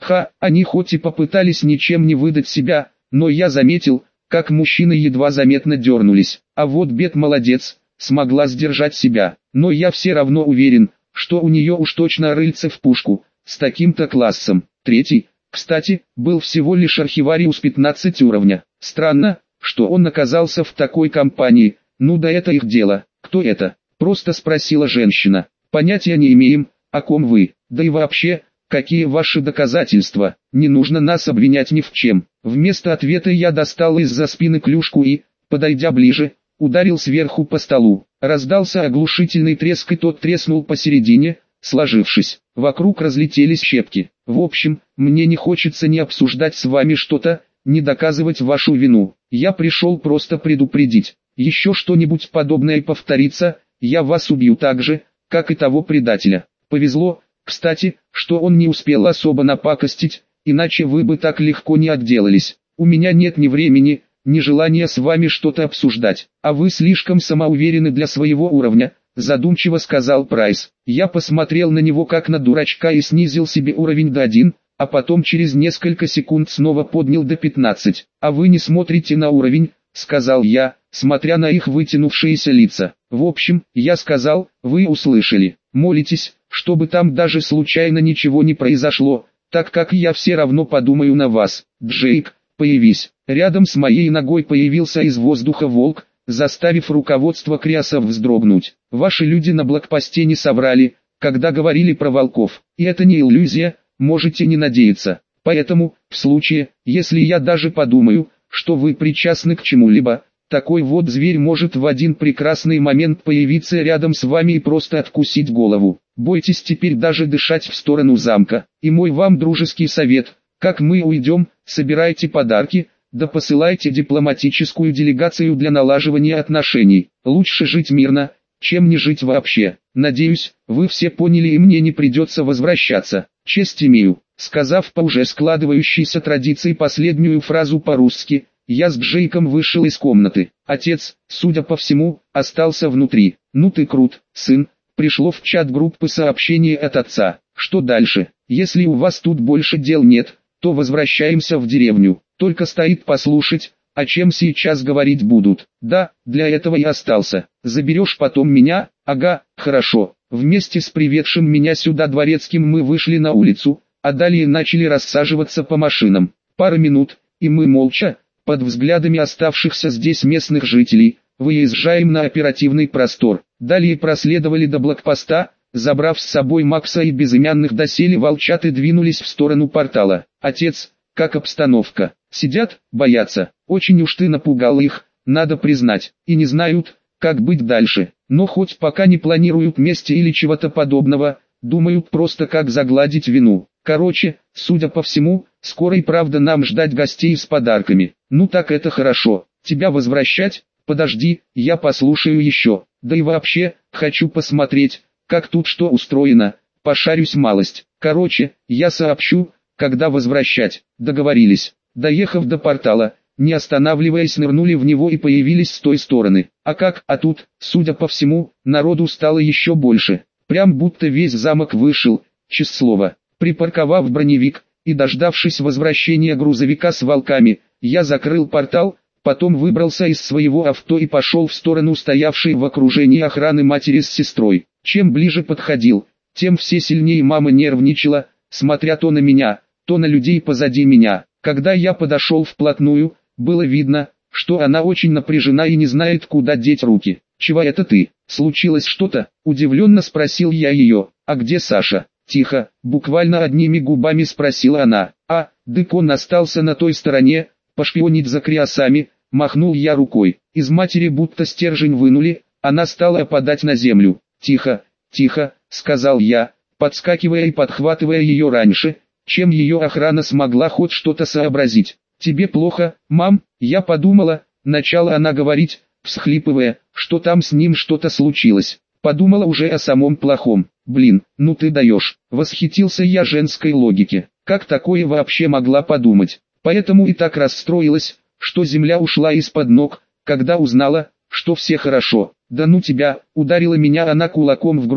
Они хоть и попытались ничем не выдать себя, но я заметил, как мужчины едва заметно дернулись. А вот Бет молодец, смогла сдержать себя. Но я все равно уверен, что у нее уж точно рыльце в пушку, с таким-то классом. Третий, кстати, был всего лишь архивариус 15 уровня. Странно, что он оказался в такой компании. Ну да, это их дело. Кто это? Просто спросила женщина. Понятия не имеем, о ком вы. Да и вообще, какие ваши доказательства? Не нужно нас обвинять ни в чем. Вместо ответа я достал из-за спины клюшку и, подойдя ближе, ударил сверху по столу. Раздался оглушительный треск, и тот треснул посередине, сложившись. Вокруг разлетелись щепки. В общем, мне не хочется ни обсуждать с вами что-то, ни доказывать вашу вину. Я пришел просто предупредить. Еще что-нибудь подобное повторится, я вас убью так же, как и того предателя. Повезло, кстати, что он не успел особо напакостить, иначе вы бы так легко не отделались. У меня нет ни времени, ни желания с вами что-то обсуждать. А вы слишком самоуверены для своего уровня, задумчиво сказал Прайс. Я посмотрел на него как на дурачка и снизил себе уровень до 1, а потом через несколько секунд снова поднял до 15. А вы не смотрите на уровень, сказал я, смотря на их вытянувшиеся лица. В общем, я сказал, вы услышали. Молитесь, чтобы там даже случайно ничего не произошло, так как я все равно подумаю на вас. Джейк, появись. Рядом с моей ногой появился из воздуха волк, заставив руководство Криасов вздрогнуть. Ваши люди на блокпосте не соврали, когда говорили про волков. И это не иллюзия, можете не надеяться. Поэтому, в случае, если я даже подумаю, что вы причастны к чему-либо, такой вот зверь может в один прекрасный момент появиться рядом с вами и просто откусить голову. Бойтесь теперь даже дышать в сторону замка. И мой вам дружеский совет: как мы уйдем, собирайте подарки, да посылайте дипломатическую делегацию для налаживания отношений. Лучше жить мирно, чем не жить вообще. Надеюсь, вы все поняли и мне не придется возвращаться. Честь имею. Сказав по уже складывающейся традиции последнюю фразу по-русски, я с Джейком вышел из комнаты. Отец, судя по всему, остался внутри. Ну ты крут, сын. Пришло в чат группы сообщение от отца. Что дальше? Если у вас тут больше дел нет, то возвращаемся в деревню. Только стоит послушать, о чем сейчас говорить будут. Да, для этого и остался. Заберешь потом меня? Ага, хорошо. Вместе с приведшим меня сюда дворецким мы вышли на улицу, а далее начали рассаживаться по машинам. Пара минут, и мы молча, под взглядами оставшихся здесь местных жителей, выезжаем на оперативный простор. Далее проследовали до блокпоста, забрав с собой Макса и безымянных доселе волчат, и двинулись в сторону портала. Отец, как обстановка? Сидят, боятся. Очень уж ты напугал их, надо признать, и не знают, как быть дальше. Но хоть пока не планируют мести или чего-то подобного, думают просто как загладить вину. Короче, судя по всему, скоро и правда нам ждать гостей с подарками. Ну так это хорошо. Тебя возвращать? Подожди, я послушаю еще. Да и вообще, хочу посмотреть, как тут что устроено. Пошарюсь малость. Короче, я сообщу, когда возвращать. Договорились. Доехав до портала, не останавливаясь, нырнули в него и появились с той стороны. А тут, судя по всему, народу стало еще больше. Прям будто весь замок вышел, честное слово. Припарковав броневик и дождавшись возвращения грузовика с волками, я закрыл портал, потом выбрался из своего авто и пошел в сторону стоявшей в окружении охраны матери с сестрой. Чем ближе подходил, тем все сильнее мама нервничала, смотря то на меня, то на людей позади меня. Когда я подошел вплотную, было видно, что она очень напряжена и не знает, куда деть руки. «Чего это ты? Случилось что-то?» – удивленно спросил я ее. «А где Саша?» «Тихо», – буквально одними губами спросила она. Дык он остался на той стороне, пошпионить за Криасами», – махнул я рукой. Из матери будто стержень вынули, она стала опадать на землю. «Тихо, тихо», – сказал я, подскакивая и подхватывая ее раньше, чем ее охрана смогла хоть что-то сообразить. «Тебе плохо, мам?» Я подумала, начала она говорить, всхлипывая, что там с ним что-то случилось. Подумала уже о самом плохом. «Блин, ну ты даешь!» Восхитился я женской логике. Как такое вообще могла подумать? Поэтому и так расстроилась, что земля ушла из-под ног, когда узнала, что все хорошо. «Да ну тебя!» Ударила меня она кулаком в грудь,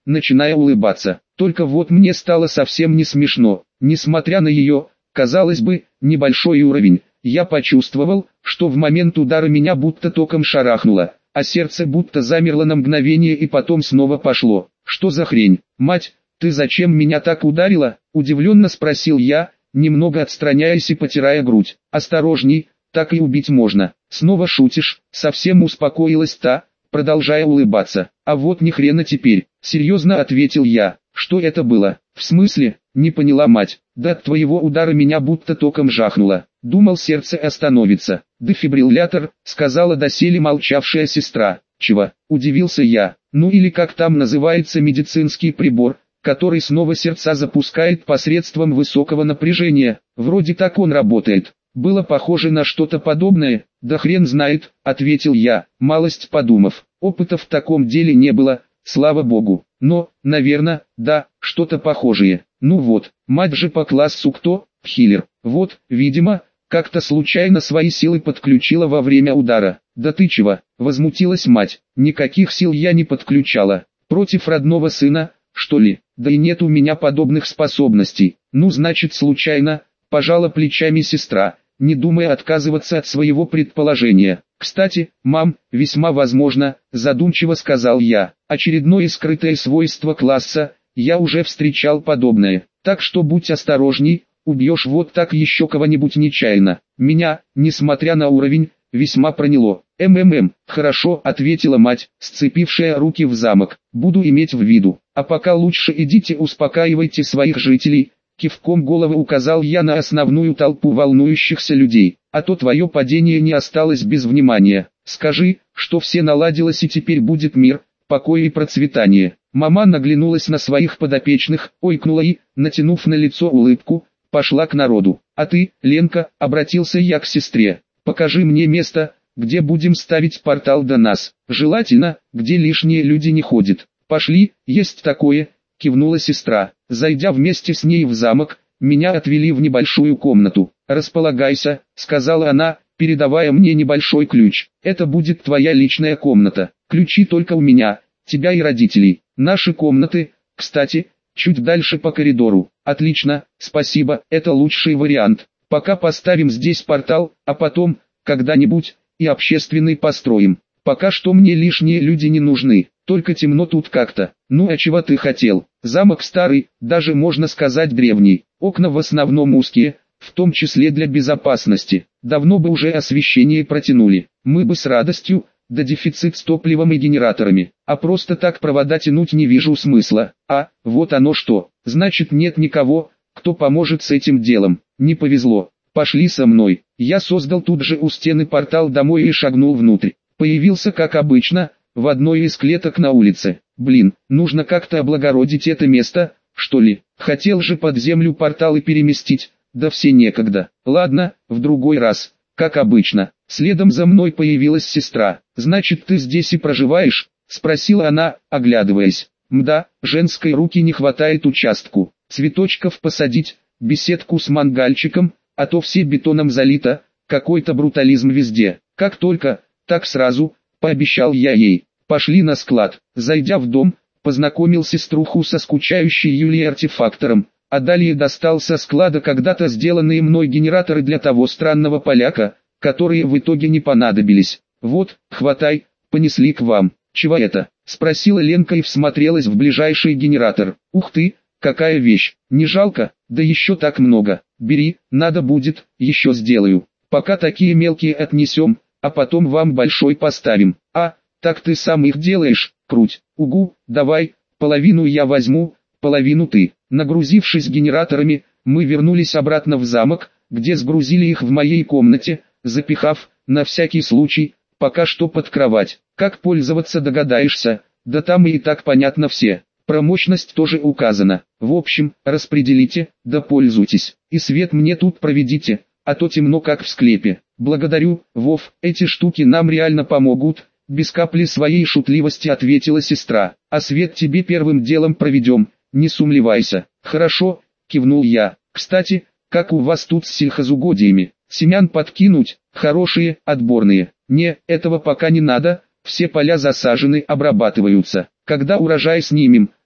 начиная улыбаться. Только вот мне стало совсем не смешно. Несмотря на ее, казалось бы, небольшой уровень, я почувствовал, что в момент удара меня будто током шарахнуло, а сердце будто замерло на мгновение и потом снова пошло. Что за хрень? Мать, ты зачем меня так ударила? Удивленно спросил я, немного отстраняясь и потирая грудь. Осторожней, так и убить можно. Снова шутишь? Совсем успокоилась та, продолжая улыбаться. А вот ни хрена теперь, серьезно ответил я. Что это было? В смысле? Не поняла мать. Да от твоего удара меня будто током жахнуло. Думал, сердце остановится. Дефибриллятор, сказала доселе молчавшая сестра. Чего? Удивился я. Ну или как там называется медицинский прибор, который снова сердца запускает посредством высокого напряжения. Вроде так он работает. Было похоже на что-то подобное. Да хрен знает, ответил я, малость подумав. Опыта в таком деле не было, слава богу. Но, наверное, да, что-то похожее. Ну вот, мать же по классу кто? Хиллер. Вот, видимо, как-то случайно свои силы подключила во время удара. Да ты чего? Возмутилась мать. Никаких сил я не подключала. Против родного сына, что ли? Да и нет у меня подобных способностей. Ну значит случайно, пожала плечами сестра, не думая отказываться от своего предположения. Кстати, мам, весьма возможно, задумчиво сказал я. Очередное скрытое свойство класса, я уже встречал подобное. Так что будь осторожней, убьешь вот так еще кого-нибудь нечаянно. Меня, несмотря на уровень, весьма проняло. Хорошо, ответила мать, сцепившая руки в замок. Буду иметь в виду. А пока лучше идите успокаивайте своих жителей. Кивком головы указал я на основную толпу волнующихся людей. А то твое падение не осталось без внимания. Скажи, что все наладилось и теперь будет мир, покой и процветание. Мама наглянулась на своих подопечных, ойкнула и, натянув на лицо улыбку, пошла к народу. А ты, Ленка, обратился я к сестре. Покажи мне место, где будем ставить портал до нас. Желательно, где лишние люди не ходят. Пошли, есть такое, кивнула сестра. Зайдя вместе с ней в замок, меня отвели в небольшую комнату. «Располагайся», — сказала она, передавая мне небольшой ключ. «Это будет твоя личная комната. Ключи только у меня, тебя и родителей. Наши комнаты, кстати, чуть дальше по коридору». «Отлично, спасибо, это лучший вариант. Пока поставим здесь портал, а потом, когда-нибудь, и общественный построим. Пока что мне лишние люди не нужны, только темно тут как-то». «Ну а чего ты хотел? Замок старый, даже можно сказать древний. Окна в основном узкие, в том числе для безопасности. Давно бы уже освещение протянули. Мы бы с радостью, да дефицит с топливом и генераторами. А просто так провода тянуть не вижу смысла. А, вот оно что. Значит нет никого, кто поможет с этим делом. Не повезло. Пошли со мной». Я создал тут же у стены портал домой и шагнул внутрь. Появился как обычно, в одной из клеток на улице. Блин, нужно как-то облагородить это место, что ли. Хотел же под землю порталы переместить, да все некогда. Ладно, в другой раз, как обычно. Следом за мной появилась сестра. «Значит ты здесь и проживаешь?» — спросила она, оглядываясь. «Мда, женской руки не хватает участку. Цветочков посадить, беседку с мангальчиком, а то все бетоном залито, какой-то брутализм везде. Как только, так сразу», — пообещал я ей. «Пошли на склад». Зайдя в дом, познакомил сеструху со скучающей Юлией артефактором, а далее достал со склада когда-то сделанные мной генераторы для того странного поляка, которые в итоге не понадобились. «Вот, хватай, понесли к вам». «Чего это?» — спросила Ленка и всмотрелась в ближайший генератор. «Ух ты, какая вещь, не жалко? Да еще так много. Бери, надо будет, еще сделаю. Пока такие мелкие отнесем, а потом вам большой поставим». «А, так ты сам их делаешь, круть». «Угу, давай, половину я возьму, половину ты». Нагрузившись генераторами, мы вернулись обратно в замок, где сгрузили их в моей комнате, запихав, на всякий случай, пока что под кровать. Как пользоваться догадаешься, да там и так понятно все. Про мощность тоже указано. В общем, распределите, да пользуйтесь. И свет мне тут проведите, а то темно как в склепе. «Благодарю, Вов, эти штуки нам реально помогут», — без капли своей шутливости ответила сестра. «А свет тебе первым делом проведем, не сумлевайся». «Хорошо», — кивнул я. «Кстати, как у вас тут с сельхозугодиями? Семян подкинуть, хорошие, отборные?» «Не, этого пока не надо, все поля засажены, обрабатываются. Когда урожай снимем,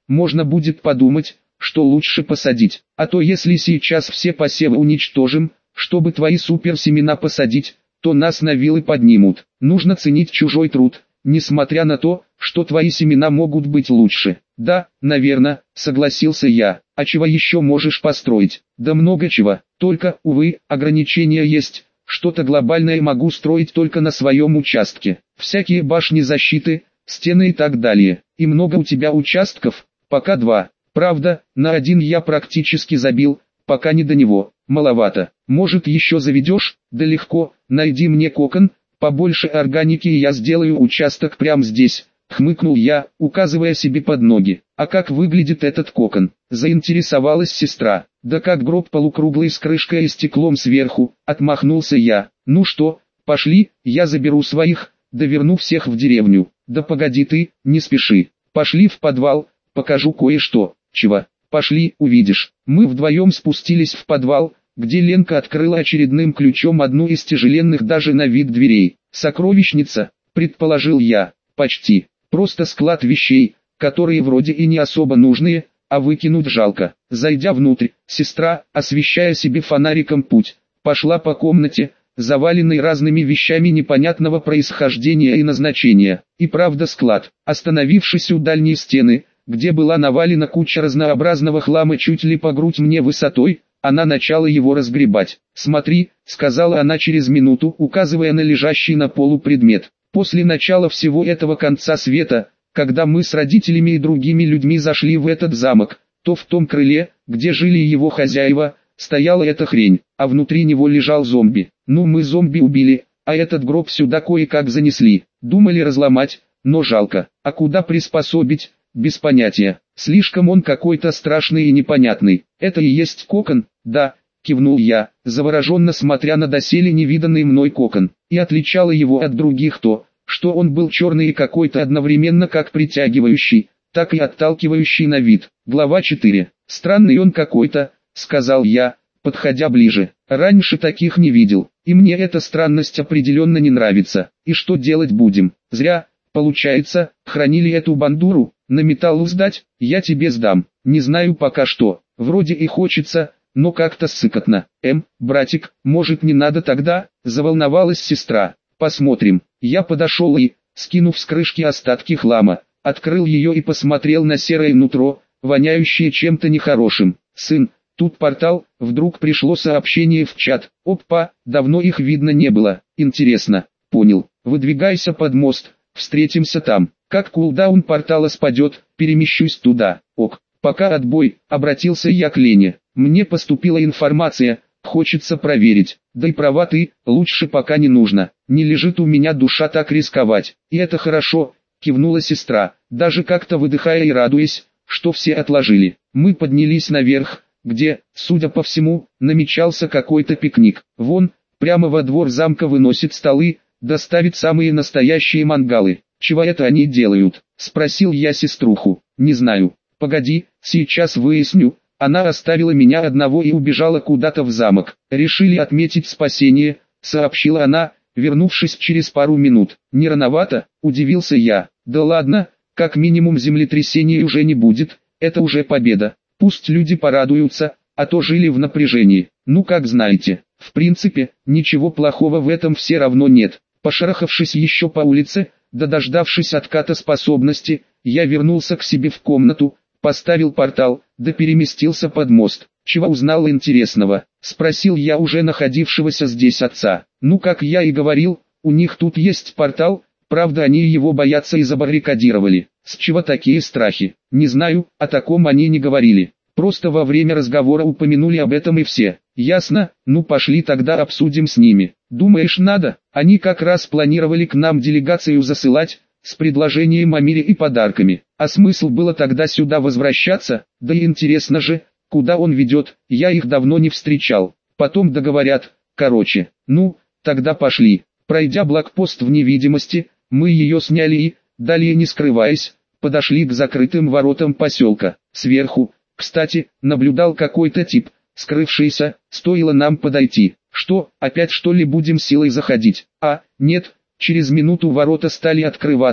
можно будет подумать, что лучше посадить. А то если сейчас все посевы уничтожим, чтобы твои суперсемена посадить, то нас на вилы поднимут. Нужно ценить чужой труд, несмотря на то, что твои семена могут быть лучше. Да, наверное, согласился я. А чего еще можешь построить? Да много чего. Только, увы, ограничения есть. Что-то глобальное могу строить только на своем участке. Всякие башни защиты, стены и так далее. И много у тебя участков? Пока 2. Правда, на 1 я практически забил, пока не до него. Маловато. Может еще заведешь? Да легко, найди мне кокон, побольше органики и я сделаю участок прямо здесь. Хмыкнул я, указывая себе под ноги. А как выглядит этот кокон? Заинтересовалась сестра. Да как гроб полукруглый с крышкой и стеклом сверху, отмахнулся я. Ну что, пошли, я заберу своих, да верну всех в деревню. Да погоди ты, не спеши. Пошли в подвал, покажу кое-что. Чего? Пошли, увидишь. Мы вдвоем спустились в подвал, где Ленка открыла очередным ключом одну из тяжеленных даже на вид дверей. Сокровищница, предположил я. Почти. Просто склад вещей, которые вроде и не особо нужные, а выкинуть жалко. Зайдя внутрь, сестра, освещая себе фонариком путь, пошла по комнате, заваленной разными вещами непонятного происхождения и назначения. И правда склад. Остановившись у дальней стены, где была навалена куча разнообразного хлама чуть ли по грудь мне высотой, она начала его разгребать. «Смотри», — сказала она через минуту, указывая на лежащий на полу предмет. После начала всего этого конца света, когда мы с родителями и другими людьми зашли в этот замок, то в том крыле, где жили его хозяева, стояла эта хрень, а внутри него лежал зомби. Ну мы зомби убили, а этот гроб сюда кое-как занесли. Думали разломать, но жалко. А куда приспособить? Без понятия. Слишком он какой-то страшный и непонятный. Это и есть кокон? Да, кивнул я, завороженно смотря на доселе невиданный мной кокон. И отличало его от других то, что он был черный и какой-то одновременно как притягивающий, так и отталкивающий на вид. Глава 4. Странный он какой-то, сказал я, подходя ближе. Раньше таких не видел, и мне эта странность определенно не нравится. И что делать будем? Зря, получается, хранили эту бандуру. На металлу сдать, я тебе сдам. Не знаю пока что, вроде и хочется, но как-то сыкотно. Братик, может не надо тогда? Заволновалась сестра. Посмотрим. Я подошел и, скинув с крышки остатки хлама, открыл ее и посмотрел на серое нутро, воняющее чем-то нехорошим. Сын, тут портал, вдруг пришло сообщение в чат. Опа, давно их видно не было. Интересно. Понял. Выдвигайся под мост, встретимся там. Как кулдаун портала спадет, перемещусь туда. Ок. Пока отбой, обратился я к Лене. Мне поступила информация, хочется проверить. Да и права ты, лучше пока не нужно. Не лежит у меня душа так рисковать. И это хорошо, кивнула сестра, даже как-то выдыхая и радуясь, что все отложили. Мы поднялись наверх, где, судя по всему, намечался какой-то пикник. Вон, прямо во двор замка выносят столы, доставят самые настоящие мангалы. «Чего это они делают?» – спросил я сеструху. «Не знаю. Погоди, сейчас выясню». Она оставила меня одного и убежала куда-то в замок. «Решили отметить спасение», – сообщила она, вернувшись через пару минут. «Не рановато?» – удивился я. «Да ладно, как минимум землетрясения уже не будет, это уже победа. Пусть люди порадуются, а то жили в напряжении. Ну как знаете, в принципе, ничего плохого в этом все равно нет». Пошарахавшись еще по улице, да дождавшись отката способности, я вернулся к себе в комнату, поставил портал, да переместился под мост. «Чего узнал интересного?» – спросил я уже находившегося здесь отца. «Ну как я и говорил, у них тут есть портал, правда они его боятся и забаррикадировали. С чего такие страхи? Не знаю, о таком они не говорили. Просто во время разговора упомянули об этом и все. Ясно, ну пошли тогда обсудим с ними. Думаешь надо? Они как раз планировали к нам делегацию засылать, с предложением о мире и подарками. А смысл было тогда сюда возвращаться? Да и интересно же, куда он ведет, я их давно не встречал. Потом договорят, короче. Ну, тогда пошли. Пройдя блокпост в невидимости, мы ее сняли и, далее не скрываясь, подошли к закрытым воротам поселка. Сверху, кстати, наблюдал какой-то тип, скрывшийся, стоило нам подойти. Что, опять что ли будем силой заходить? А, нет, через минуту ворота стали открываться,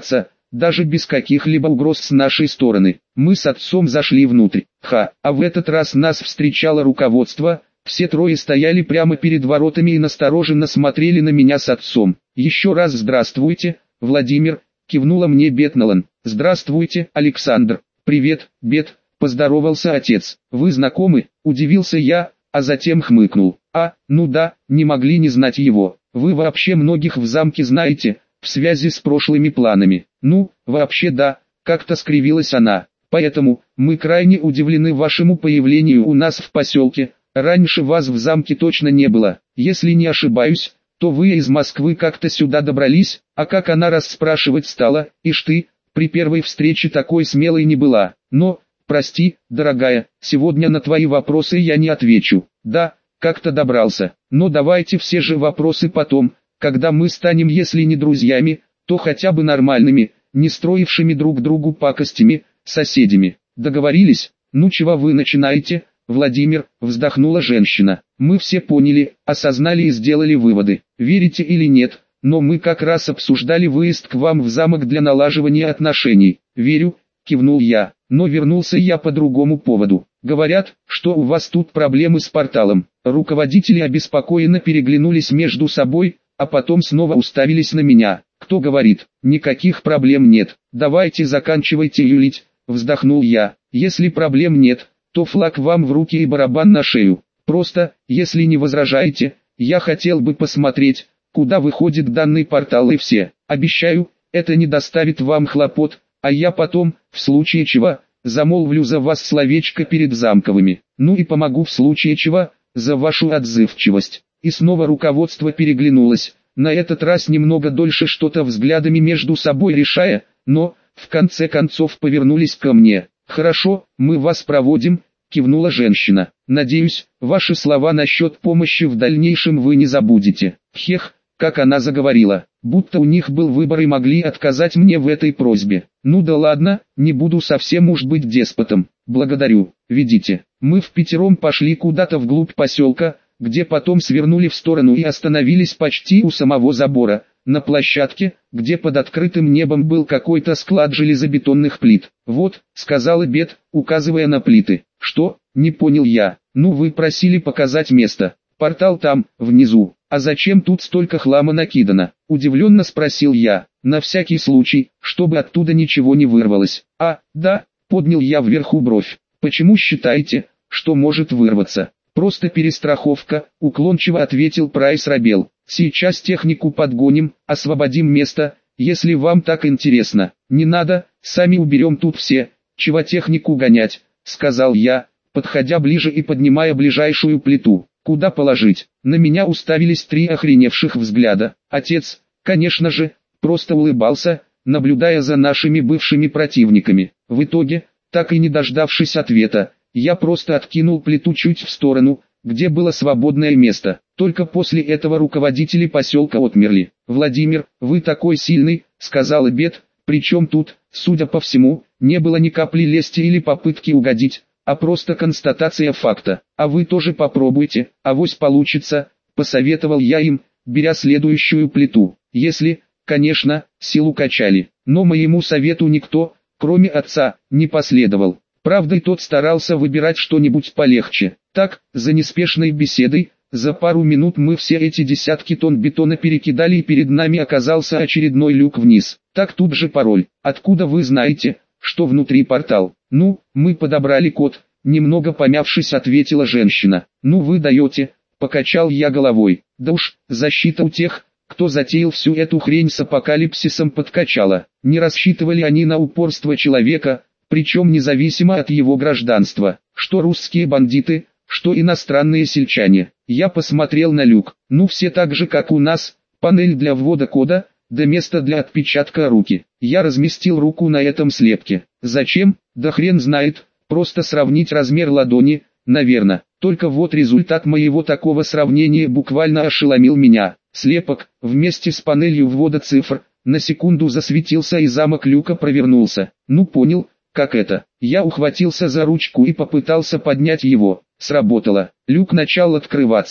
даже без каких-либо угроз с нашей стороны. Мы с отцом зашли внутрь. А в этот раз нас встречало руководство. Все трое стояли прямо перед воротами и настороженно смотрели на меня с отцом. «Еще раз здравствуйте, Владимир», — кивнула мне Бет Нолан. «Здравствуйте, Александр». «Привет, Бет», — поздоровался отец. «Вы знакомы?» — удивился я, а затем хмыкнул. Ну да, не могли не знать его. Вы вообще многих в замке знаете, в связи с прошлыми планами». «Ну, вообще да», — как-то скривилась она. «Поэтому, мы крайне удивлены вашему появлению у нас в поселке. Раньше вас в замке точно не было. Если не ошибаюсь, то вы из Москвы как-то сюда добрались, а как она расспрашивать стала, ишь ты, при первой встрече такой смелой не была. Но, прости, дорогая, сегодня на твои вопросы я не отвечу. Да, как-то добрался, но давайте все же вопросы потом, когда мы станем если не друзьями, то хотя бы нормальными, не строившими друг другу пакостями, соседями. Договорились? Ну чего вы начинаете?» «Владимир», — вздохнула женщина, — «мы все поняли, осознали и сделали выводы. Верите или нет, но мы как раз обсуждали выезд к вам в замок для налаживания отношений». «Верю», — кивнул я, — «но вернулся я по другому поводу. Говорят, что у вас тут проблемы с порталом». Руководители обеспокоенно переглянулись между собой, а потом снова уставились на меня. «Кто говорит? Никаких проблем нет. Давайте заканчивайте юлить», — вздохнул я. «Если проблем нет, то флаг вам в руки и барабан на шею. Просто, если не возражаете, я хотел бы посмотреть, куда выходит данный портал и все. Обещаю, это не доставит вам хлопот, а я потом, в случае чего, замолвлю за вас словечко перед замковыми. Ну и помогу в случае чего, за вашу отзывчивость». И снова руководство переглянулось, на этот раз немного дольше что-то взглядами между собой решая, но, в конце концов повернулись ко мне. «Хорошо, мы вас проводим», — кивнула женщина. «Надеюсь, ваши слова насчет помощи в дальнейшем вы не забудете». Хех, как она заговорила, будто у них был выбор и могли отказать мне в этой просьбе. «Ну да ладно, не буду совсем уж быть деспотом. Благодарю, ведите». Мы впятером пошли куда-то вглубь поселка, где потом свернули в сторону и остановились почти у самого забора, на площадке, где под открытым небом был какой-то склад железобетонных плит. «Вот», — сказала Бет, указывая на плиты. «Что?» — не понял я. «Ну вы просили показать место. Портал там, внизу. А зачем тут столько хлама накидано?» — удивленно спросил я. «На всякий случай, чтобы оттуда ничего не вырвалось». Да», — поднял я вверху бровь. «Почему считаете, что может вырваться?» «Просто перестраховка», — уклончиво ответил Прайс Рабел. «Сейчас технику подгоним, освободим место, если вам так интересно». «Не надо, сами уберем тут все, чего технику гонять», — сказал я, подходя ближе и поднимая ближайшую плиту. «Куда положить?» На меня уставились три охреневших взгляда. Отец, конечно же, просто улыбался, наблюдая за нашими бывшими противниками. В итоге, так и не дождавшись ответа, я просто откинул плиту чуть в сторону, где было свободное место. Только после этого руководители поселка отмерли. «Владимир, вы такой сильный», — сказала Бет, причем тут, судя по всему, не было ни капли лести или попытки угодить, а просто констатация факта. «А вы тоже попробуйте, авось получится», — посоветовал я им, беря следующую плиту. Если, конечно, силу качали. Но моему совету никто, кроме отца, не последовал. Правда, и тот старался выбирать что-нибудь полегче. Так, за неспешной беседой, за пару минут мы все эти десятки тонн бетона перекидали и перед нами оказался очередной люк вниз. Так тут же пароль. «Откуда вы знаете, что внутри портал?» «Ну, мы подобрали код», немного помявшись ответила женщина. «Ну вы даете», покачал я головой. «Да уж, защита у тех, кто затеял всю эту хрень с апокалипсисом подкачала. Не рассчитывали они на упорство человека, причем независимо от его гражданства, что русские бандиты, что иностранные сельчане». Я посмотрел на люк. Ну все так же как у нас, панель для ввода кода, да место для отпечатка руки. Я разместил руку на этом слепке. Зачем? Да хрен знает, просто сравнить размер ладони, наверное. Только вот результат моего такого сравнения буквально ошеломил меня. Слепок, вместе с панелью ввода цифр, на секунду засветился и замок люка провернулся. Ну понял, как это. Я ухватился за ручку и попытался поднять его. Сработало. Люк начал открываться.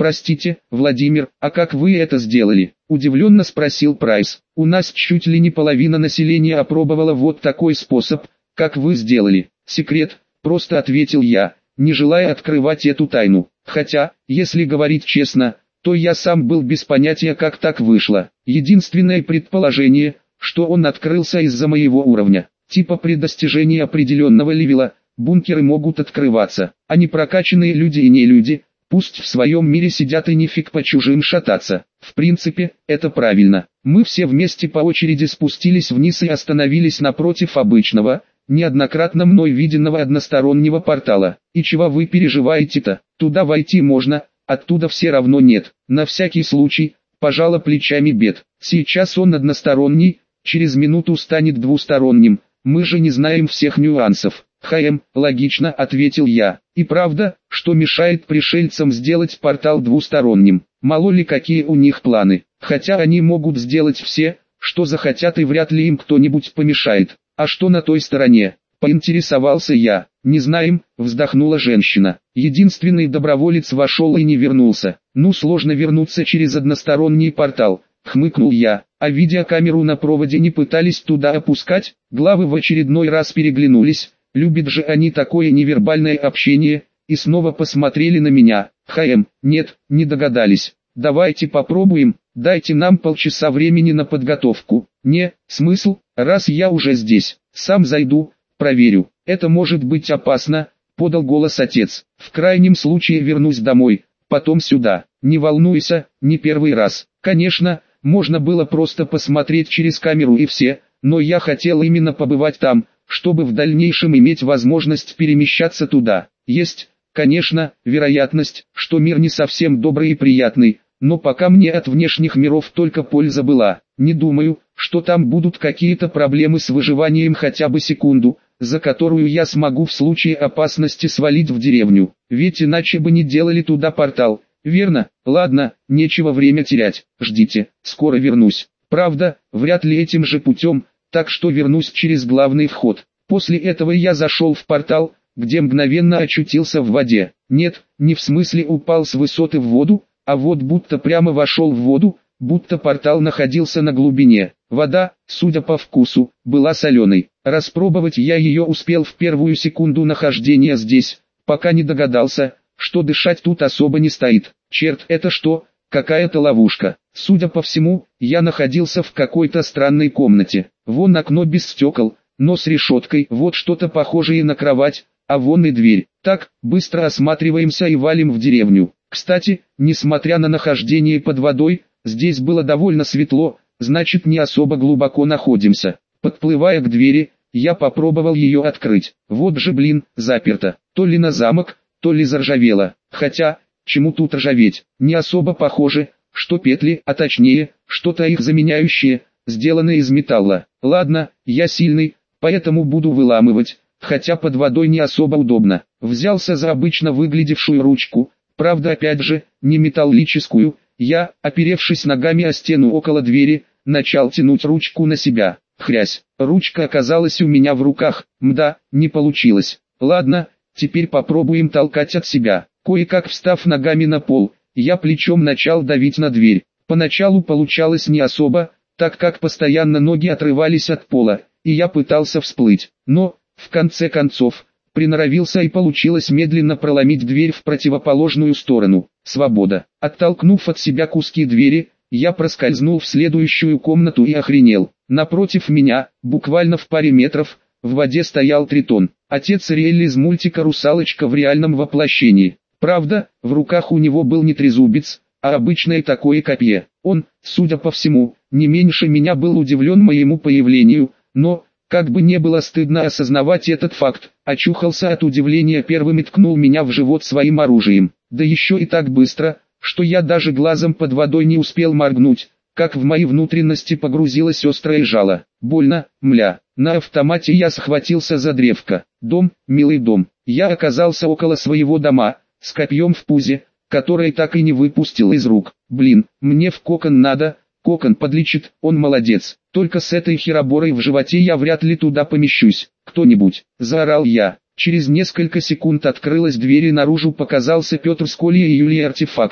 «Простите, Владимир, а как вы это сделали?» – удивленно спросил Прайс. «У нас чуть ли не половина населения опробовала вот такой способ, как вы сделали. Секрет», – просто ответил я, не желая открывать эту тайну. Хотя, если говорить честно, то я сам был без понятия, как так вышло. Единственное предположение, что он открылся из-за моего уровня. Типа при достижении определенного левела, бункеры могут открываться, а не прокачанные люди и не люди, пусть в своем мире сидят и нифиг по чужим шататься. В принципе, это правильно. Мы все вместе по очереди спустились вниз и остановились напротив обычного, неоднократно мной виденного одностороннего портала. И чего вы переживаете-то? Туда войти можно, оттуда все равно нет. На всякий случай, пожала плечами Бет. Сейчас он односторонний, через минуту станет двусторонним. Мы же не знаем всех нюансов. Логично, ответил я. И правда, что мешает пришельцам сделать портал двусторонним? Мало ли какие у них планы. Хотя они могут сделать все, что захотят, и вряд ли им кто-нибудь помешает. А что на той стороне? Поинтересовался я. Не знаем, вздохнула женщина. Единственный доброволец вошел и не вернулся. Ну, сложно вернуться через односторонний портал, хмыкнул я. А видеокамеру на проводе не пытались туда опускать? Главы в очередной раз переглянулись. Любят же они такое невербальное общение, и снова посмотрели на меня. Нет, не догадались. Давайте попробуем, дайте нам полчаса времени на подготовку. Не, смысл, раз я уже здесь, сам зайду, проверю. Это может быть опасно, подал голос отец. В крайнем случае вернусь домой, потом сюда. Не волнуйся, не первый раз. Конечно, можно было просто посмотреть через камеру и все, но я хотел именно побывать там, чтобы в дальнейшем иметь возможность перемещаться туда. Есть, конечно, вероятность, что мир не совсем добрый и приятный, но пока мне от внешних миров только польза была. Не думаю, что там будут какие-то проблемы с выживанием хотя бы секунду, за которую я смогу в случае опасности свалить в деревню. Ведь иначе бы не делали туда портал, верно? Ладно, нечего время терять, ждите, скоро вернусь. Правда, вряд ли этим же путем, так что вернусь через главный вход. После этого я зашел в портал, где мгновенно очутился в воде. Нет, не в смысле упал с высоты в воду, а вот будто прямо вошел в воду, будто портал находился на глубине. Вода, судя по вкусу, была соленой. Распробовать я ее успел в первую секунду нахождения здесь, пока не догадался, что дышать тут особо не стоит. Черт, это что? Какая-то ловушка. Судя по всему, я находился в какой-то странной комнате. Вон окно без стекол, но с решеткой, вот что-то похожее на кровать, а вон и дверь. Так, быстро осматриваемся и валим в деревню. Кстати, несмотря на нахождение под водой, здесь было довольно светло, значит не особо глубоко находимся. Подплывая к двери, я попробовал ее открыть. Вот же блин, заперто. То ли на замок, то ли заржавело. Хотя, чему тут ржаветь? Не особо похоже, что петли, а точнее, что-то их заменяющее, сделано из металла. Ладно, я сильный, поэтому буду выламывать, хотя под водой не особо удобно. Взялся за обычно выглядевшую ручку, правда опять же, не металлическую. Я, оперевшись ногами о стену около двери, начал тянуть ручку на себя. Хрясь, ручка оказалась у меня в руках. Мда, не получилось. Ладно, теперь попробуем толкать от себя. Кое-как встав ногами на пол, я плечом начал давить на дверь. Поначалу получалось не особо, так как постоянно ноги отрывались от пола, и я пытался всплыть. Но, в конце концов, приноровился и получилось медленно проломить дверь в противоположную сторону. Свобода. Оттолкнув от себя куски двери, я проскользнул в следующую комнату и охренел. Напротив меня, буквально в паре метров, в воде стоял Тритон. Отец Ариэль из мультика «Русалочка» в реальном воплощении. Правда, в руках у него был не трезубец, а обычное такое копье. Он, судя по всему, не меньше меня был удивлен моему появлению, но, как бы не было стыдно осознавать этот факт, очухался от удивления первым и ткнул меня в живот своим оружием. Да еще и так быстро, что я даже глазом под водой не успел моргнуть, как в мои внутренности погрузилось острое жало. Больно, мля. На автомате я схватился за древко. Дом, милый дом. Я оказался около своего дома, с копьем в пузе, которое так и не выпустил из рук. Блин, мне в кокон надо, кокон подлечит, он молодец. Только с этой хероборой в животе я вряд ли туда помещусь. Кто-нибудь, заорал я. Через несколько секунд открылась дверь и наружу показался Петр с Колей и Юлией артефактором.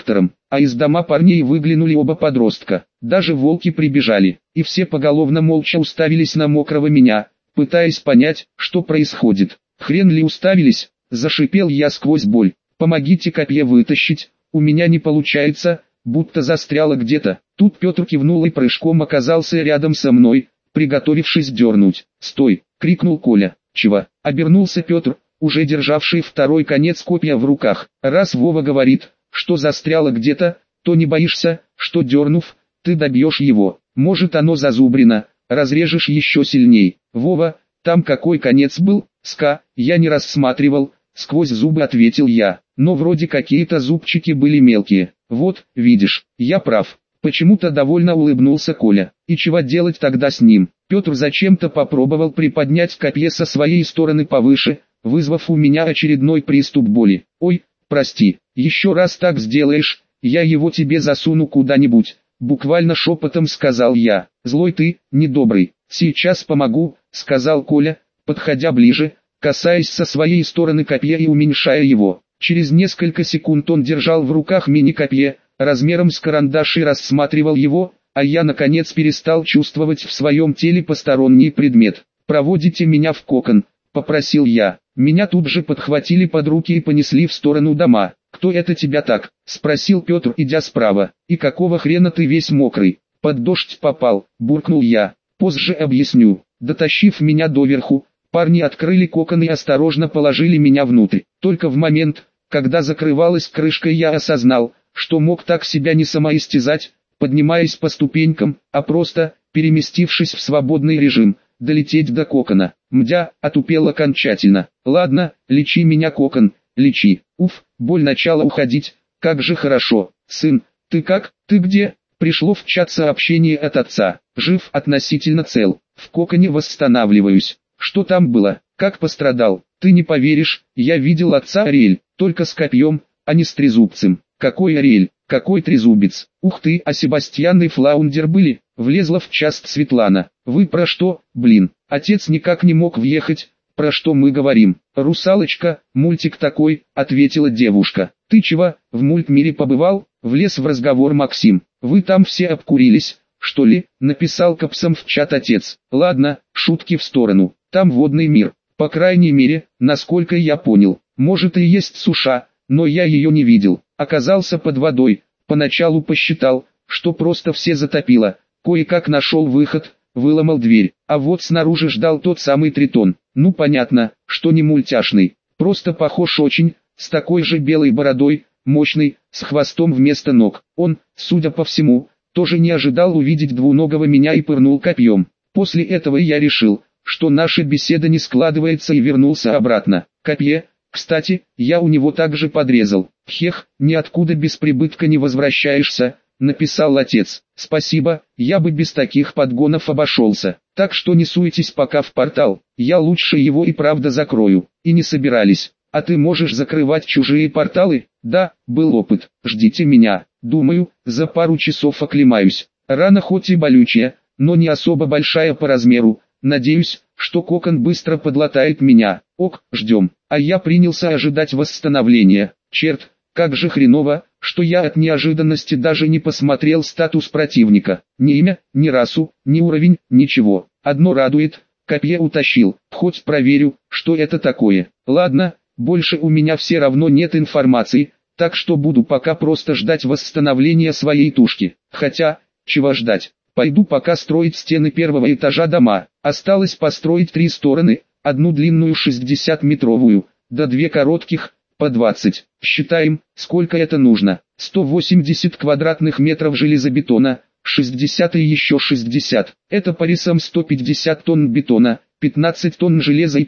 а из дома парней выглянули оба подростка. Даже волки прибежали, и все поголовно молча уставились на мокрого меня, пытаясь понять, что происходит. «Хрен ли уставились?» – зашипел я сквозь боль. «Помогите копье вытащить, у меня не получается, будто застряло где-то». Тут Петр кивнул и прыжком оказался рядом со мной, приготовившись дернуть. «Стой!» – крикнул Коля. «Чего?» – обернулся Петр, уже державший второй конец копья в руках. «Раз Вова говорит, что застряло где-то, то не боишься, что дернув, ты добьешь его. Может, оно зазубрено, разрежешь еще сильней». «Вова, там какой конец был?» «Ска, я не рассматривал», — сквозь зубы ответил я. «Но вроде какие-то зубчики были мелкие. Вот, видишь, я прав». Почему-то довольно улыбнулся Коля. «И чего делать тогда с ним?» Петр зачем-то попробовал приподнять копье со своей стороны повыше, вызвав у меня очередной приступ боли. «Ой, прости, еще раз так сделаешь, я его тебе засуну куда-нибудь», буквально шепотом сказал я. «Злой ты, недобрый, сейчас помогу», сказал Коля, подходя ближе, касаясь со своей стороны копья и уменьшая его. Через несколько секунд он держал в руках мини-копье, размером с карандаш и рассматривал его, а я наконец перестал чувствовать в своем теле посторонний предмет. «Проводите меня в кокон», — попросил я. Меня тут же подхватили под руки и понесли в сторону дома. «Кто это тебя так?» — спросил Петр, идя справа. «И какого хрена ты весь мокрый?» «Под дождь попал», — буркнул я. «Позже объясню». Дотащив меня доверху, парни открыли кокон и осторожно положили меня внутрь. Только в момент, когда закрывалась крышка, я осознал, что мог так себя не самоистязать, поднимаясь по ступенькам, а просто, переместившись в свободный режим, долететь до кокона. Мдя, отупел окончательно. «Ладно, лечи меня, кокон, лечи». Уф, боль начала уходить, как же хорошо. «Сын, ты как, ты где?» Пришло в чат сообщение от отца. «Жив, относительно цел. В коконе восстанавливаюсь». «Что там было? Как пострадал?» «Ты не поверишь, я видел отца Ариэль, только с копьем, а не с трезубцем». «Какой Ариэль? Какой трезубец? Ух ты, а Себастьян и Флаундер были?» Влезла в чат Светлана. «Вы про что, блин? Отец никак не мог въехать. Про что мы говорим?» «Русалочка, мультик такой», — ответила девушка. «Ты чего, в мультмире побывал?» Влез в разговор Максим. «Вы там все обкурились, что ли?» — написал капсом в чат отец. «Ладно, шутки в сторону. Там водный мир. По крайней мере, насколько я понял. Может и есть суша, но я ее не видел. Оказался под водой. Поначалу посчитал, что просто все затопило. Кое-как нашел выход, выломал дверь. А вот снаружи ждал тот самый тритон. Ну понятно, что не мультяшный. Просто похож очень, с такой же белой бородой, мощный, с хвостом вместо ног. Он, судя по всему, тоже не ожидал увидеть двуногого меня и пырнул копьем. После этого я решил, что наша беседа не складывается, и вернулся обратно. Копье, кстати, я у него также подрезал. «Хех, ниоткуда без прибытка не возвращаешься», — написал отец. «Спасибо, я бы без таких подгонов обошелся. Так что не суетесь пока в портал, я лучше его и правда закрою». И не собирались. «А ты можешь закрывать чужие порталы?» «Да, был опыт. Ждите меня. Думаю, за пару часов оклемаюсь. Рана хоть и болючая, но не особо большая по размеру. Надеюсь, что кокон быстро подлатает меня. Ок, ждем». А я принялся ожидать восстановления. Черт, как же хреново, что я от неожиданности даже не посмотрел статус противника. Ни имя, ни расу, ни уровень, ничего. Одно радует, копье утащил. Хоть проверю, что это такое. Ладно, больше у меня все равно нет информации, так что буду пока просто ждать восстановления своей тушки. Хотя, чего ждать? Пойду пока строить стены первого этажа дома. Осталось построить 3 стороны, одну длинную 60-метровую, да 2 коротких, по 20. Считаем, сколько это нужно. 180 квадратных метров железобетона, 60 и еще 60. Это по рисам 150 тонн бетона, 15 тонн железа и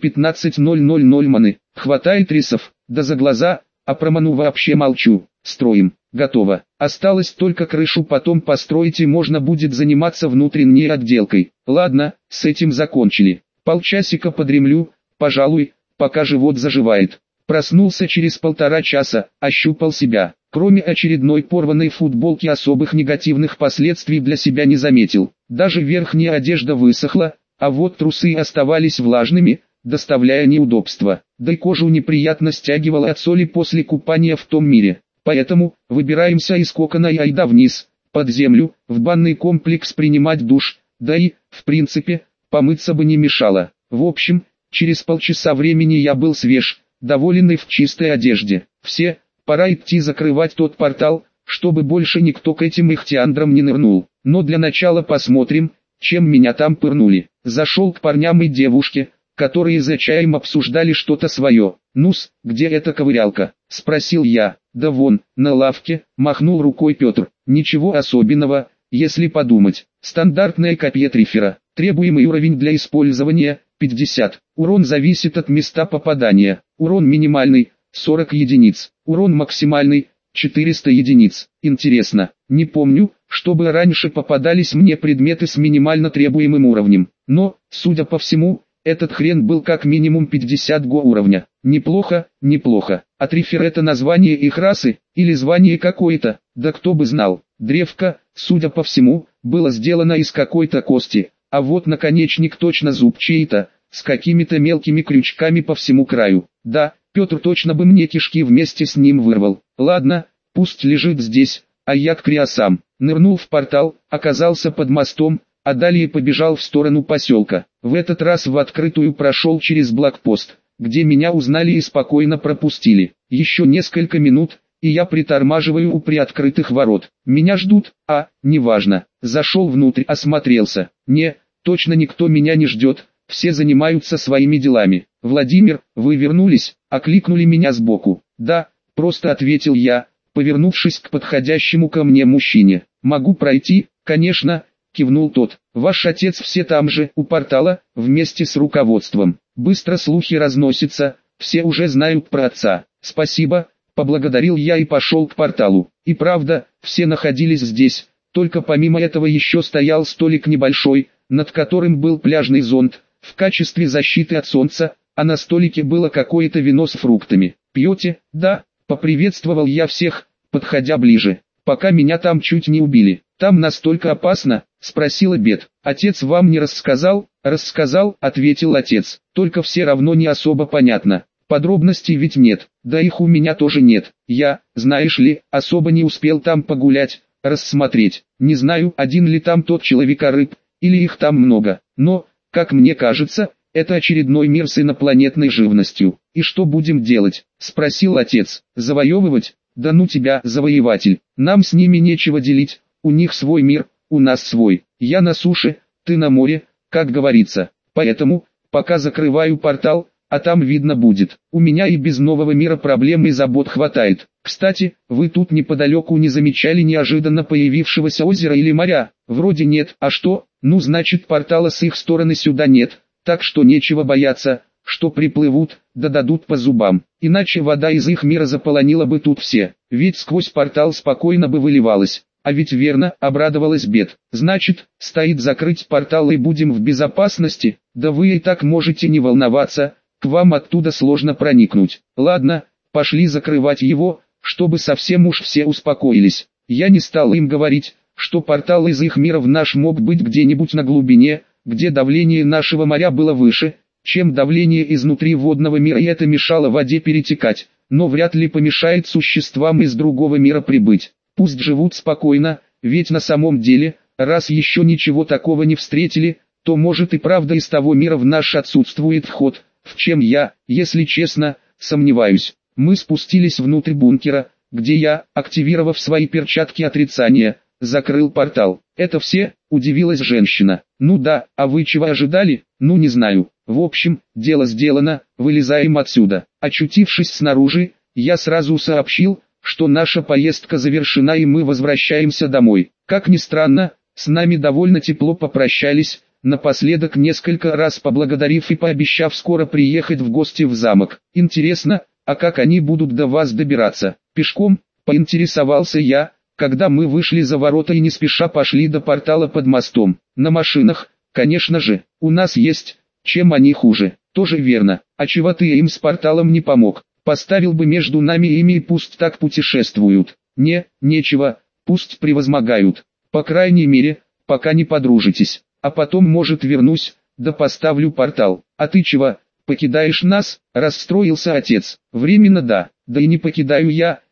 15,000 маны. Хватает рисов, да за глаза, а про ману вообще молчу. Строим. Готово. Осталось только крышу потом построить, и можно будет заниматься внутренней отделкой. Ладно, с этим закончили. Полчасика подремлю, пожалуй, пока живот заживает. Проснулся через 1,5 часа, ощупал себя. Кроме очередной порванной футболки особых негативных последствий для себя не заметил. Даже верхняя одежда высохла, а вот трусы оставались влажными, доставляя неудобства. Да и кожу неприятно стягивало от соли после купания в том мире. Поэтому, выбираемся из кокона и айда вниз, под землю, в банный комплекс принимать душ, да и, в принципе, помыться бы не мешало. В общем, через полчаса времени я был свеж, доволен и в чистой одежде. Все, пора идти закрывать тот портал, чтобы больше никто к этим ихтиандрам не нырнул. Но для начала посмотрим, чем меня там пырнули. Зашел к парням и девушке, которые за чаем обсуждали что-то свое. «Ну-с, где эта ковырялка?» – спросил я. «Да вон, на лавке», – махнул рукой Петр. «Ничего особенного, если подумать. Стандартная копье трифера. Требуемый уровень для использования – 50. Урон зависит от места попадания. Урон минимальный – 40 единиц. Урон максимальный – 400 единиц. Интересно, не помню, чтобы раньше попадались мне предметы с минимально требуемым уровнем. Но, судя по всему, этот хрен был как минимум 50 уровня. Неплохо, неплохо. А трифер — это название их расы, или звание какое-то, да кто бы знал. Древко, судя по всему, было сделано из какой-то кости, а вот наконечник точно зуб чей-то, с какими-то мелкими крючками по всему краю. Да, Петр точно бы мне кишки вместе с ним вырвал. Ладно, пусть лежит здесь, а я к криосам. Нырнул в портал, оказался под мостом, а далее побежал в сторону поселка. В этот раз в открытую прошел через блокпост, где меня узнали и спокойно пропустили. Еще несколько минут, и я притормаживаю у приоткрытых ворот. Меня ждут, неважно. Зашел внутрь, осмотрелся. Не, точно никто меня не ждет, все занимаются своими делами. «Владимир, вы вернулись?» — окликнули меня сбоку. «Да», — просто ответил я, повернувшись к подходящему ко мне мужчине. «Могу пройти?» «Конечно», — кивнул тот. «Ваш отец все там же, у портала, вместе с руководством. Быстро слухи разносятся, все уже знают про отца». «Спасибо», — поблагодарил я и пошел к порталу. И правда, все находились здесь, только помимо этого еще стоял столик небольшой, над которым был пляжный зонт, в качестве защиты от солнца, а на столике было какое-то вино с фруктами. «Пьете?» «Да», — поприветствовал я всех, подходя ближе. «Пока меня там чуть не убили». «Там настолько опасно?» — спросила Бет. «Отец вам не рассказал?» «Рассказал», — ответил отец. «Только все равно не особо понятно. Подробностей ведь нет, да их у меня тоже нет. Я, знаешь ли, особо не успел там погулять, рассмотреть. Не знаю, один ли там тот человека-рыб, или их там много. Но, как мне кажется, это очередной мир с инопланетной живностью. И что будем делать?» — спросил отец. «Завоевывать? Да ну тебя, завоеватель. Нам с ними нечего делить. У них свой мир, у нас свой. Я на суше, ты на море, как говорится. Поэтому, пока закрываю портал, а там видно будет. У меня и без нового мира проблем и забот хватает. Кстати, вы тут неподалеку не замечали неожиданно появившегося озера или моря? Вроде нет. А что? Ну значит, портала с их стороны сюда нет. Так что нечего бояться, что приплывут, да дадут по зубам. Иначе вода из их мира заполонила бы тут все. Ведь сквозь портал спокойно бы выливалась. А ведь верно, обрадовалась Бет. Значит, стоит закрыть портал и будем в безопасности? Да вы и так можете не волноваться, к вам оттуда сложно проникнуть. Ладно, пошли закрывать его, чтобы совсем уж все успокоились. Я не стал им говорить, что портал из их мира в наш мог быть где-нибудь на глубине, где давление нашего моря было выше, чем давление изнутри водного мира, и это мешало воде перетекать, но вряд ли помешает существам из другого мира прибыть. Пусть живут спокойно, ведь на самом деле, раз еще ничего такого не встретили, то может и правда из того мира в наш отсутствует вход, в чем я, если честно, сомневаюсь. Мы спустились внутрь бункера, где я, активировав свои перчатки отрицания, закрыл портал. «Это все?» – удивилась женщина. «Ну да, а вы чего ожидали?» «Ну не знаю. В общем, дело сделано, вылезаем отсюда». Очутившись снаружи, я сразу сообщил, что наша поездка завершена и мы возвращаемся домой. Как ни странно, с нами довольно тепло попрощались, напоследок несколько раз поблагодарив и пообещав скоро приехать в гости в замок. «Интересно, а как они будут до вас добираться? Пешком?» – поинтересовался я, когда мы вышли за ворота и не спеша пошли до портала под мостом. «На машинах, конечно же, у нас есть, чем они хуже». «Тоже верно, а чего ты им с порталом не помог? Поставил бы между нами ими и пусть так путешествуют». Нечего, пусть превозмогают. По крайней мере, пока не подружитесь. А потом, может, вернусь, да поставлю портал». «А ты чего, покидаешь нас?» – расстроился отец. «Временно да, да и не покидаю я,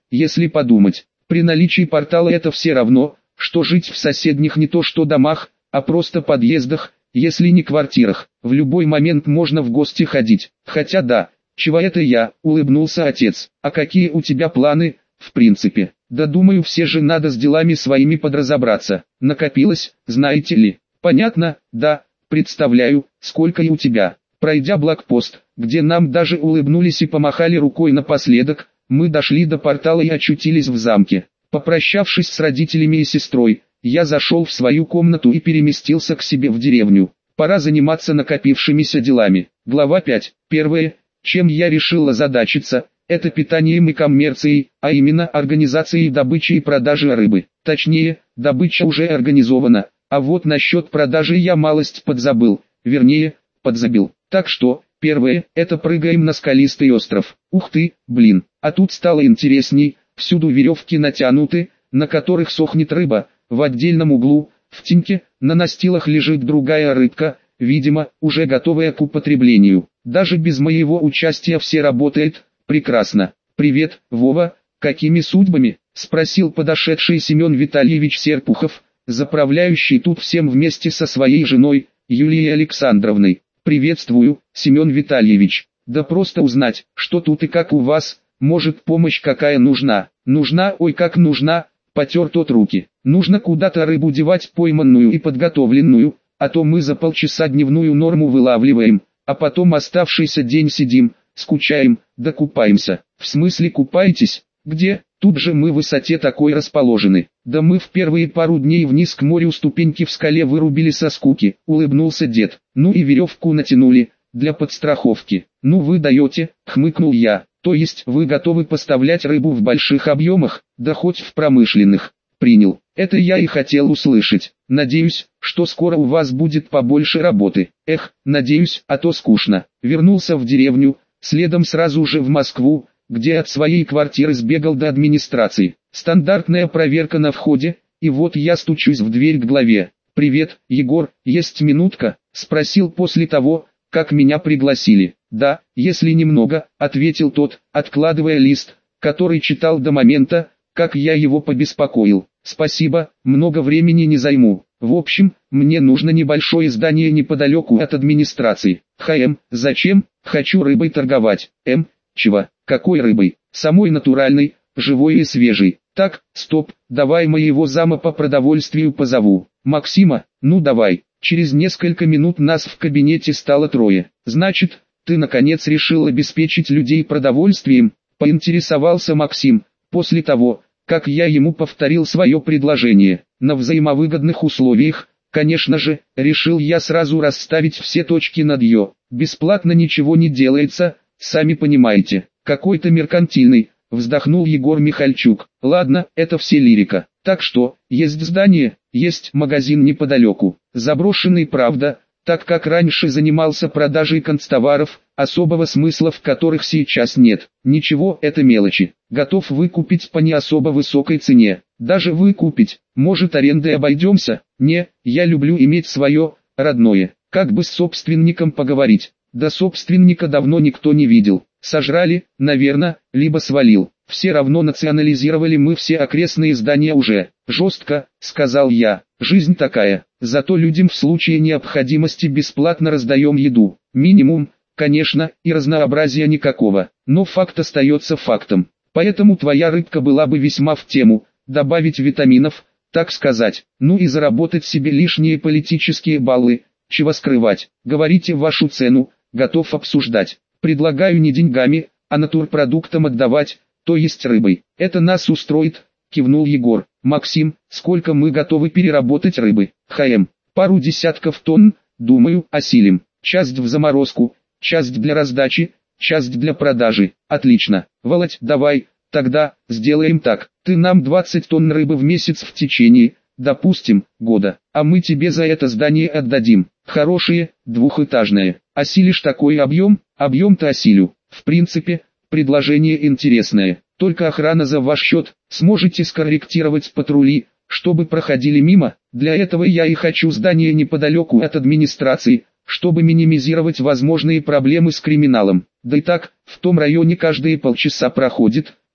если подумать. При наличии портала это все равно, что жить в соседних не то что домах, а просто подъездах, если не квартирах. В любой момент можно в гости ходить. Хотя да, чего это я, улыбнулся отец. А какие у тебя планы, в принципе? Да думаю, все же надо с делами своими подразобраться. Накопилось, знаете ли. Понятно, да, представляю, сколько и у тебя. Пройдя блокпост, где нам даже улыбнулись и помахали рукой напоследок, мы дошли до портала и очутились в замке. Попрощавшись с родителями и сестрой, я зашел в свою комнату и переместился к себе в деревню. Пора заниматься накопившимися делами. Глава 5. Первое, чем я решил озадачиться, это питанием и коммерцией, а именно организацией добычи и продажи рыбы. Точнее, добыча уже организована, а вот насчет продажи я малость подзабыл, вернее, подзабил. Так что, первое, это прыгаем на скалистый остров. Ух ты, блин, а тут стало интересней, всюду веревки натянуты, на которых сохнет рыба, в отдельном углу, в теньке, на настилах лежит другая рыбка, видимо, уже готовая к употреблению. Даже без моего участия все работает, прекрасно. «Привет, Вова, какими судьбами?» – спросил подошедший Семен Витальевич Серпухов, заправляющий тут всем вместе со своей женой, Юлией Александровной. «Приветствую, Семен Витальевич. Да просто узнать, что тут и как у вас, может помощь какая нужна?» «Нужна, ой как нужна», – потер тот руки. «Нужно куда-то рыбу девать пойманную и подготовленную, а то мы за полчаса дневную норму вылавливаем, а потом оставшийся день сидим, скучаем, да купаемся». «В смысле купаетесь? Где?» «Тут же мы в высоте такой расположены. Да мы в первые пару дней вниз к морю ступеньки в скале вырубили со скуки», — улыбнулся дед. «Ну и веревку натянули, для подстраховки». «Ну вы даете», — хмыкнул я. «То есть вы готовы поставлять рыбу в больших объемах, да хоть в промышленных?» «Принял. Это я и хотел услышать. Надеюсь, что скоро у вас будет побольше работы». «Эх, надеюсь, а то скучно». Вернулся в деревню, следом сразу же в Москву, где от своей квартиры сбегал до администрации. Стандартная проверка на входе, и вот я стучусь в дверь к главе. «Привет, Егор, есть минутка?» – спросил после того, как меня пригласили. «Да, если немного», – ответил тот, откладывая лист, который читал до момента, как я его побеспокоил. «Спасибо, много времени не займу. В общем, мне нужно небольшое здание неподалеку от администрации». Зачем? Хочу рыбой торговать». Чего? Какой рыбой? Самой натуральной, живой и свежей. Так, стоп, давай моего зама по продовольствию позову. Максима, ну давай». Через несколько минут нас в кабинете стало трое. «Значит, ты наконец решил обеспечить людей продовольствием?» – поинтересовался Максим, после того, как я ему повторил свое предложение. «На взаимовыгодных условиях, конечно же», решил я сразу расставить все точки над «ё». «Бесплатно ничего не делается, сами понимаете». «Какой-то меркантильный», вздохнул Егор Михальчук. «Ладно, это все лирика. Так что, есть здание, есть магазин неподалеку. Заброшенный, правда, так как раньше занимался продажей канцтоваров, особого смысла в которых сейчас нет. Ничего, это мелочи. Готов выкупить по не особо высокой цене. Даже выкупить, может арендой обойдемся? Не, я люблю иметь свое, родное. Как бы с собственником поговорить. Да собственника давно никто не видел. Сожрали, наверное, либо свалил. Все равно национализировали мы все окрестные здания уже. Жестко, сказал я. Жизнь такая. Зато людям в случае необходимости бесплатно раздаем еду. Минимум, конечно, и разнообразия никакого. Но факт остается фактом. Поэтому твоя рыбка была бы весьма в тему. Добавить витаминов, так сказать. Ну и заработать себе лишние политические баллы. Чего скрывать. Говорите вашу цену, готов обсуждать. Предлагаю не деньгами, а натурпродуктом отдавать, то есть рыбой. Это нас устроит, кивнул Егор. Максим, сколько мы готовы переработать рыбы? Пару десятков тонн, думаю, осилим. Часть в заморозку, часть для раздачи, часть для продажи. Отлично. Володь, давай, тогда, сделаем так. Ты нам 20 тонн рыбы в месяц в течение, допустим, года. А мы тебе за это здание отдадим. Хорошее, двухэтажное. Осилишь такой объем? Объем-то осилю. В принципе, предложение интересное. Только охрана за ваш счет. Сможете скорректировать патрули, чтобы проходили мимо? Для этого я и хочу здание неподалеку от администрации, чтобы минимизировать возможные проблемы с криминалом. Да и так, в том районе каждые полчаса проходит,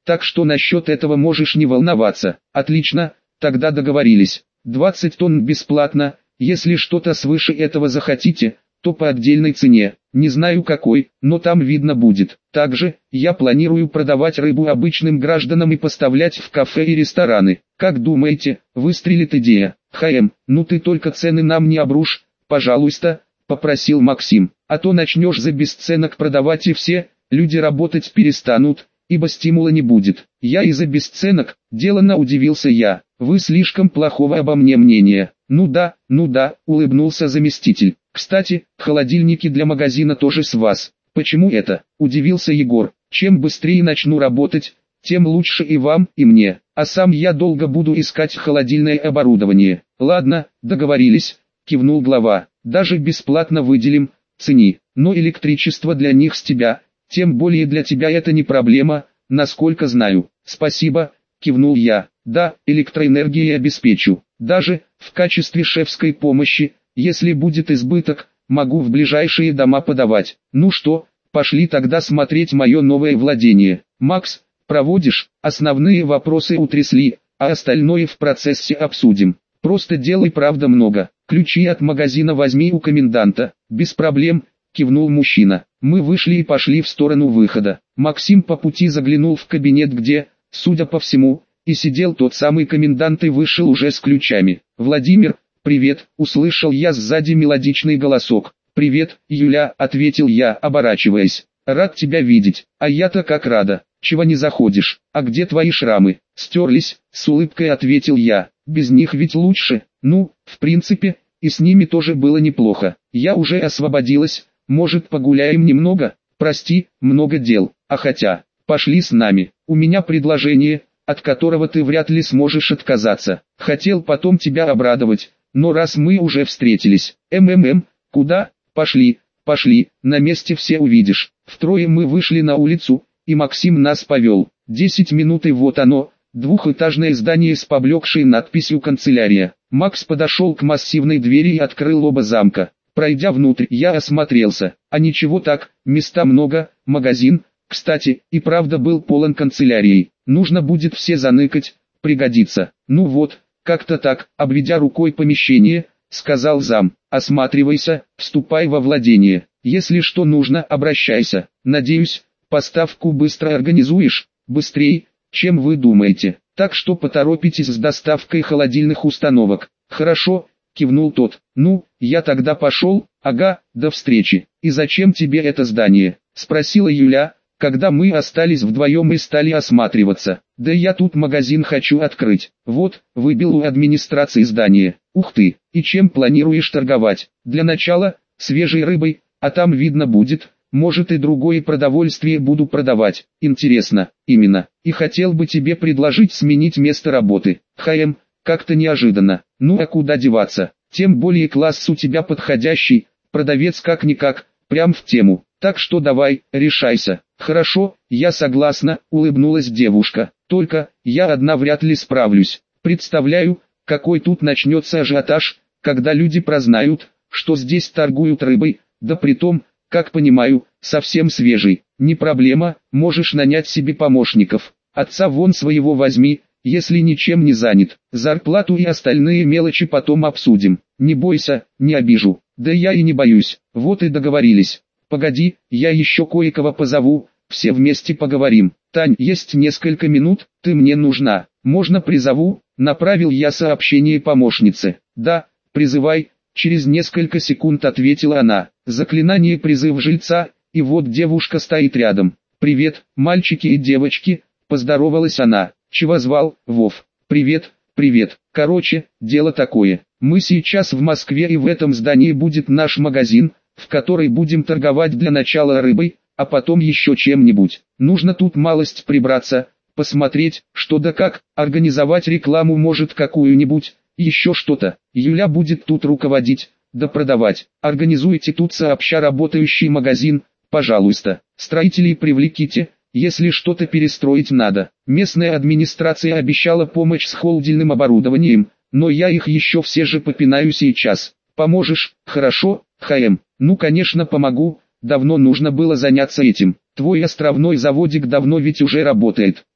так что насчет этого можешь не волноваться. Отлично, тогда договорились. 20 тонн бесплатно, если что-то свыше этого захотите, то по отдельной цене, не знаю какой, но там видно будет. Также, я планирую продавать рыбу обычным гражданам и поставлять в кафе и рестораны. Как думаете, выстрелит идея? Ну ты только цены нам не обрушь, пожалуйста, попросил Максим. А то начнешь за бесценок продавать и все, люди работать перестанут, ибо стимула не будет. Я и за бесценок, деланно удивился я. Вы слишком плохого обо мне мнения. Ну да, улыбнулся заместитель. Кстати, холодильники для магазина тоже с вас. Почему это? Удивился Егор. Чем быстрее начну работать, тем лучше и вам, и мне. А сам я долго буду искать холодильное оборудование. Ладно, договорились, кивнул глава. Даже бесплатно выделим, цени. Но электричество для них с тебя, тем более для тебя это не проблема, насколько знаю. Спасибо, кивнул я. Да, электроэнергией обеспечу. Даже, в качестве шефской помощи, если будет избыток, могу в ближайшие дома подавать. Ну что, пошли тогда смотреть мое новое владение. Макс, проводишь? Основные вопросы утрясли, а остальное в процессе обсудим. Просто дел и правда много. Ключи от магазина возьми у коменданта. Без проблем, кивнул мужчина. Мы вышли и пошли в сторону выхода. Максим по пути заглянул в кабинет, где, судя по всему, и сидел тот самый комендант и вышел уже с ключами. «Владимир, привет!» – услышал я сзади мелодичный голосок. «Привет, Юля!» – ответил я, оборачиваясь. «Рад тебя видеть, а я-то как рада. Чего не заходишь? А где твои шрамы?» «Стерлись», – с улыбкой ответил я. «Без них ведь лучше. Ну, в принципе, и с ними тоже было неплохо. Я уже освободилась, может погуляем немного? Прости, много дел. А хотя, пошли с нами, у меня предложение, от которого ты вряд ли сможешь отказаться. Хотел потом тебя обрадовать, но раз мы уже встретились. Куда? Пошли, на месте все увидишь». Втроем мы вышли на улицу, и Максим нас повел. 10 минут и вот оно, двухэтажное здание с поблекшей надписью «Канцелярия». Макс подошел к массивной двери и открыл оба замка. Пройдя внутрь, я осмотрелся, а ничего так, места много, магазин, кстати, и правда был полон канцелярией. Нужно будет все заныкать, пригодится. Ну вот, как-то так, обведя рукой помещение, сказал зам. Осматривайся, вступай во владение. Если что нужно, обращайся. Надеюсь, поставку быстро организуешь, быстрее, чем вы думаете. Так что поторопитесь с доставкой холодильных установок. Хорошо, кивнул тот. Ну, я тогда пошел, ага, до встречи. И зачем тебе это здание? Спросила Юля, когда мы остались вдвоем и стали осматриваться. Да я тут магазин хочу открыть. Вот, выбил у администрации здание. Ух ты, и чем планируешь торговать? Для начала, свежей рыбой, а там видно будет, может и другое продовольствие буду продавать. Интересно, именно. И хотел бы тебе предложить сменить место работы. Как-то неожиданно. Ну а куда деваться? Тем более класс у тебя подходящий, продавец как-никак, прям в тему. Так что давай, решайся. Хорошо, я согласна, улыбнулась девушка. Только, я одна вряд ли справлюсь. Представляю, какой тут начнется ажиотаж, когда люди прознают, что здесь торгуют рыбой, да притом, как понимаю, совсем свежий. Не проблема, можешь нанять себе помощников. Отца вон своего возьми, если ничем не занят. Зарплату и остальные мелочи потом обсудим. Не бойся, не обижу. Да я и не боюсь. Вот и договорились. Погоди, я еще кое-кого позову, все вместе поговорим. Тань, есть несколько минут, ты мне нужна. Можно призову? Направил я сообщение помощнице. Да, призывай, через несколько секунд ответила она. Заклинание призыв жильца, и вот девушка стоит рядом. Привет, мальчики и девочки, поздоровалась она. Чего звал, Вов? Привет, привет. Короче, дело такое. Мы сейчас в Москве и в этом здании будет наш магазин, в который будем торговать для начала рыбой, а потом еще чем-нибудь. Нужно тут малость прибраться, посмотреть, что да как, организовать рекламу может какую-нибудь, еще что-то. Юля будет тут руководить, да продавать. Организуйте тут сообща работающий магазин, пожалуйста. Строителей привлеките, если что-то перестроить надо. Местная администрация обещала помощь с холодильным оборудованием, но я их еще все же попинаю сейчас. Поможешь? Хорошо, Ну конечно помогу, давно нужно было заняться этим. Твой островной заводик давно ведь уже работает.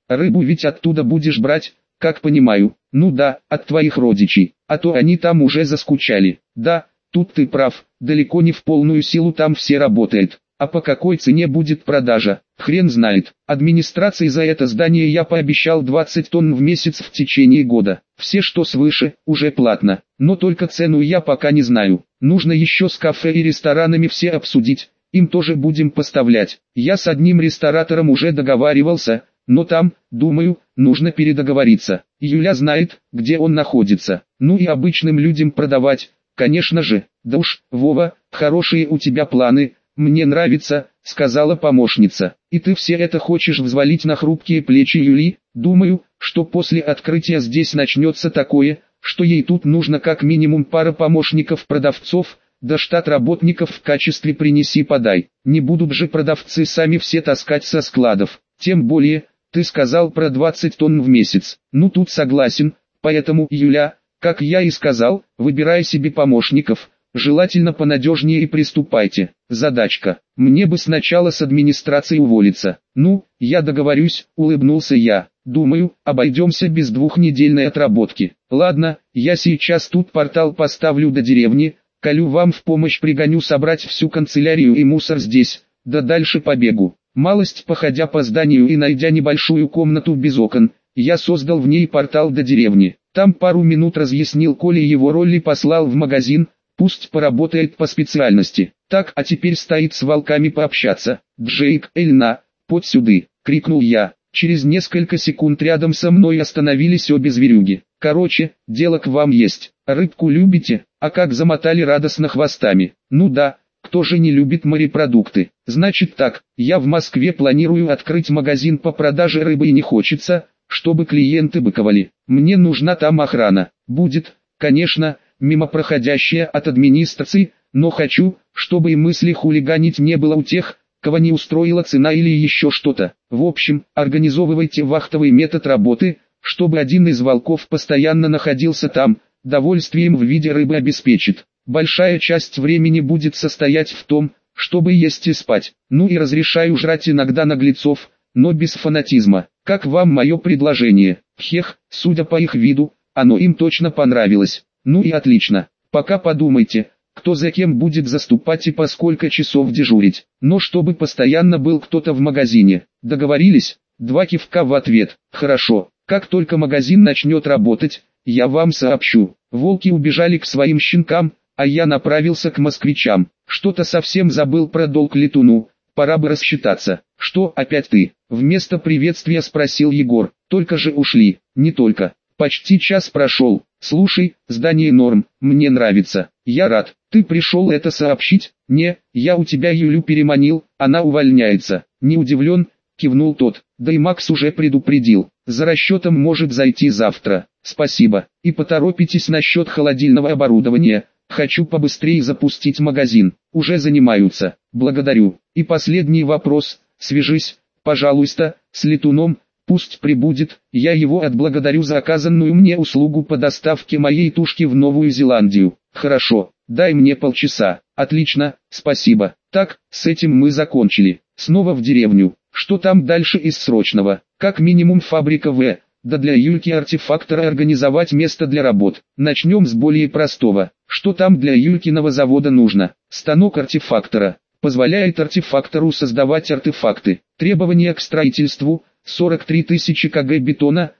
Рыбу ведь оттуда будешь брать, как понимаю. Ну да, от твоих родичей, а то они там уже заскучали. Да, тут ты прав, далеко не в полную силу там все работают. А по какой цене будет продажа, хрен знает. Администрации за это здание я пообещал 20 тонн в месяц в течение года. Все, что свыше, уже платно. Но только цену я пока не знаю. Нужно еще с кафе и ресторанами все обсудить. Им тоже будем поставлять. Я с одним ресторатором уже договаривался, но там, думаю, нужно передоговориться. Юля знает, где он находится. Ну и обычным людям продавать, конечно же. Да уж, Вова, хорошие у тебя планы. «Мне нравится», — сказала помощница. «И ты все это хочешь взвалить на хрупкие плечи Юли? Думаю, что после открытия здесь начнется такое, что ей тут нужно как минимум пара помощников-продавцов, да штат работников в качестве принеси-подай. Не будут же продавцы сами все таскать со складов. Тем более, ты сказал про 20 тонн в месяц. Ну тут согласен, поэтому, Юля, как я и сказал, выбирай себе помощников». Желательно понадежнее и приступайте. Задачка. Мне бы сначала с администрацией уволиться. Ну, я договорюсь, улыбнулся я. Думаю, обойдемся без двухнедельной отработки. Ладно, я сейчас тут портал поставлю до деревни, Колю вам в помощь пригоню собрать всю канцелярию и мусор здесь, да дальше побегу. Малость походя по зданию и найдя небольшую комнату без окон, я создал в ней портал до деревни. Там пару минут разъяснил Коле его роль и послал в магазин. Пусть поработает по специальности. Так, а теперь стоит с волками пообщаться. «Джейк, Эльна, под сюды!» — крикнул я. Через несколько секунд рядом со мной остановились обе зверюги. «Короче, дело к вам есть. Рыбку любите? А как замотали радостно хвостами? Ну да, кто же не любит морепродукты? Значит так, я в Москве планирую открыть магазин по продаже рыбы и не хочется, чтобы клиенты быковали. Мне нужна там охрана. Будет, конечно, мимо проходящая от администрации, но хочу, чтобы и мысли хулиганить не было у тех, кого не устроила цена или еще что-то. В общем, организовывайте вахтовый метод работы, чтобы один из волков постоянно находился там, довольствием в виде рыбы обеспечит. Большая часть времени будет состоять в том, чтобы есть и спать. Ну и разрешаю жрать иногда наглецов, но без фанатизма. Как вам мое предложение? Хех, судя по их виду, оно им точно понравилось. Ну и отлично. Пока подумайте, кто за кем будет заступать и по сколько часов дежурить. Но чтобы постоянно был кто-то в магазине. Договорились? 2 кивка в ответ. Хорошо. Как только магазин начнет работать, я вам сообщу. Волки убежали к своим щенкам, а я направился к москвичам. Что-то совсем забыл про долг летуну. Пора бы рассчитаться. Что опять ты? Вместо приветствия спросил Егор. Только же ушли. Не только. Почти час прошел. Слушай, здание норм, мне нравится. Я рад. Ты пришел это сообщить? Не, я у тебя Юлю переманил, она увольняется. Не удивлен, кивнул тот. Да и Макс уже предупредил. За расчетом может зайти завтра. Спасибо. И поторопитесь насчет холодильного оборудования. Хочу побыстрее запустить магазин. Уже занимаются. Благодарю. И последний вопрос. Свяжись, пожалуйста, с летуном. Пусть прибудет, я его отблагодарю за оказанную мне услугу по доставке моей тушки в Новую Зеландию. Хорошо, дай мне полчаса. Отлично, спасибо. Так, с этим мы закончили. Снова в деревню. Что там дальше из срочного? Как минимум фабрика В. Да для Юльки-артефактора организовать место для работ. Начнем с более простого. Что там для Юлькиного завода нужно? Станок артефактора. Позволяет артефактору создавать артефакты. Требования к строительству. 43 тысячи кг бетона,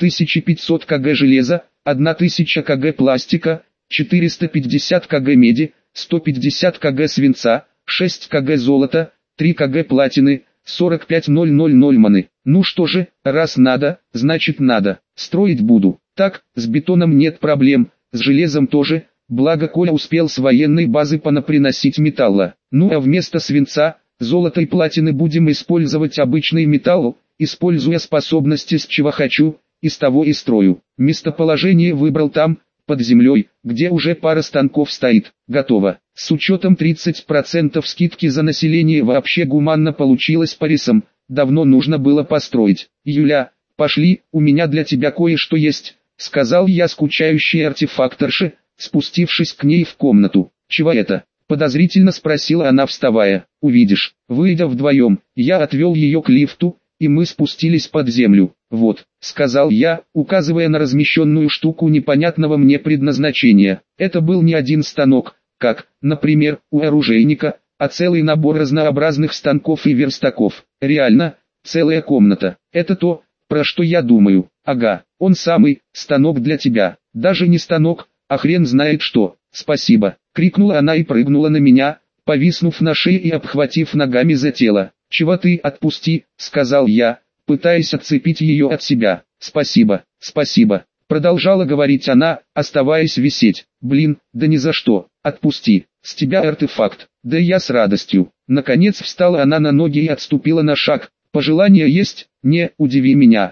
3500 кг железа, 1000 кг пластика, 450 кг меди, 150 кг свинца, 6 кг золота, 3 кг платины, 45,000 маны. Ну что же, раз надо, значит надо, строить буду. Так, с бетоном нет проблем, с железом тоже, благо Коля успел с военной базы понаприносить металла. Ну а вместо свинца, золота и платины будем использовать обычный металл, используя способности с чего хочу, из того и строю. Местоположение выбрал там, под землей, где уже пара станков стоит. Готово. С учетом 30% скидки за население вообще гуманно получилось по рисам. Давно нужно было построить. Юля, пошли, у меня для тебя кое-что есть, сказал я скучающей артефакторше, спустившись к ней в комнату. Чего это? Подозрительно спросила она, вставая. Увидишь. Выйдя вдвоем, я отвел ее к лифту, и мы спустились под землю. «Вот», — сказал я, указывая на размещенную штуку непонятного мне предназначения. Это был не один станок, как, например, у оружейника, а целый набор разнообразных станков и верстаков. Реально, целая комната. Это то, про что я думаю. Ага, он самый, станок для тебя. Даже не станок, а хрен знает что. Спасибо, крикнула она и прыгнула на меня, повиснув на шее и обхватив ногами за тело. «Чего ты, отпусти», — сказал я, пытаясь отцепить ее от себя. «Спасибо, спасибо», — продолжала говорить она, оставаясь висеть. «Блин, да ни за что, отпусти, с тебя артефакт». «Да я с радостью». Наконец встала она на ноги и отступила на шаг. «Пожелание есть? Не, удиви меня.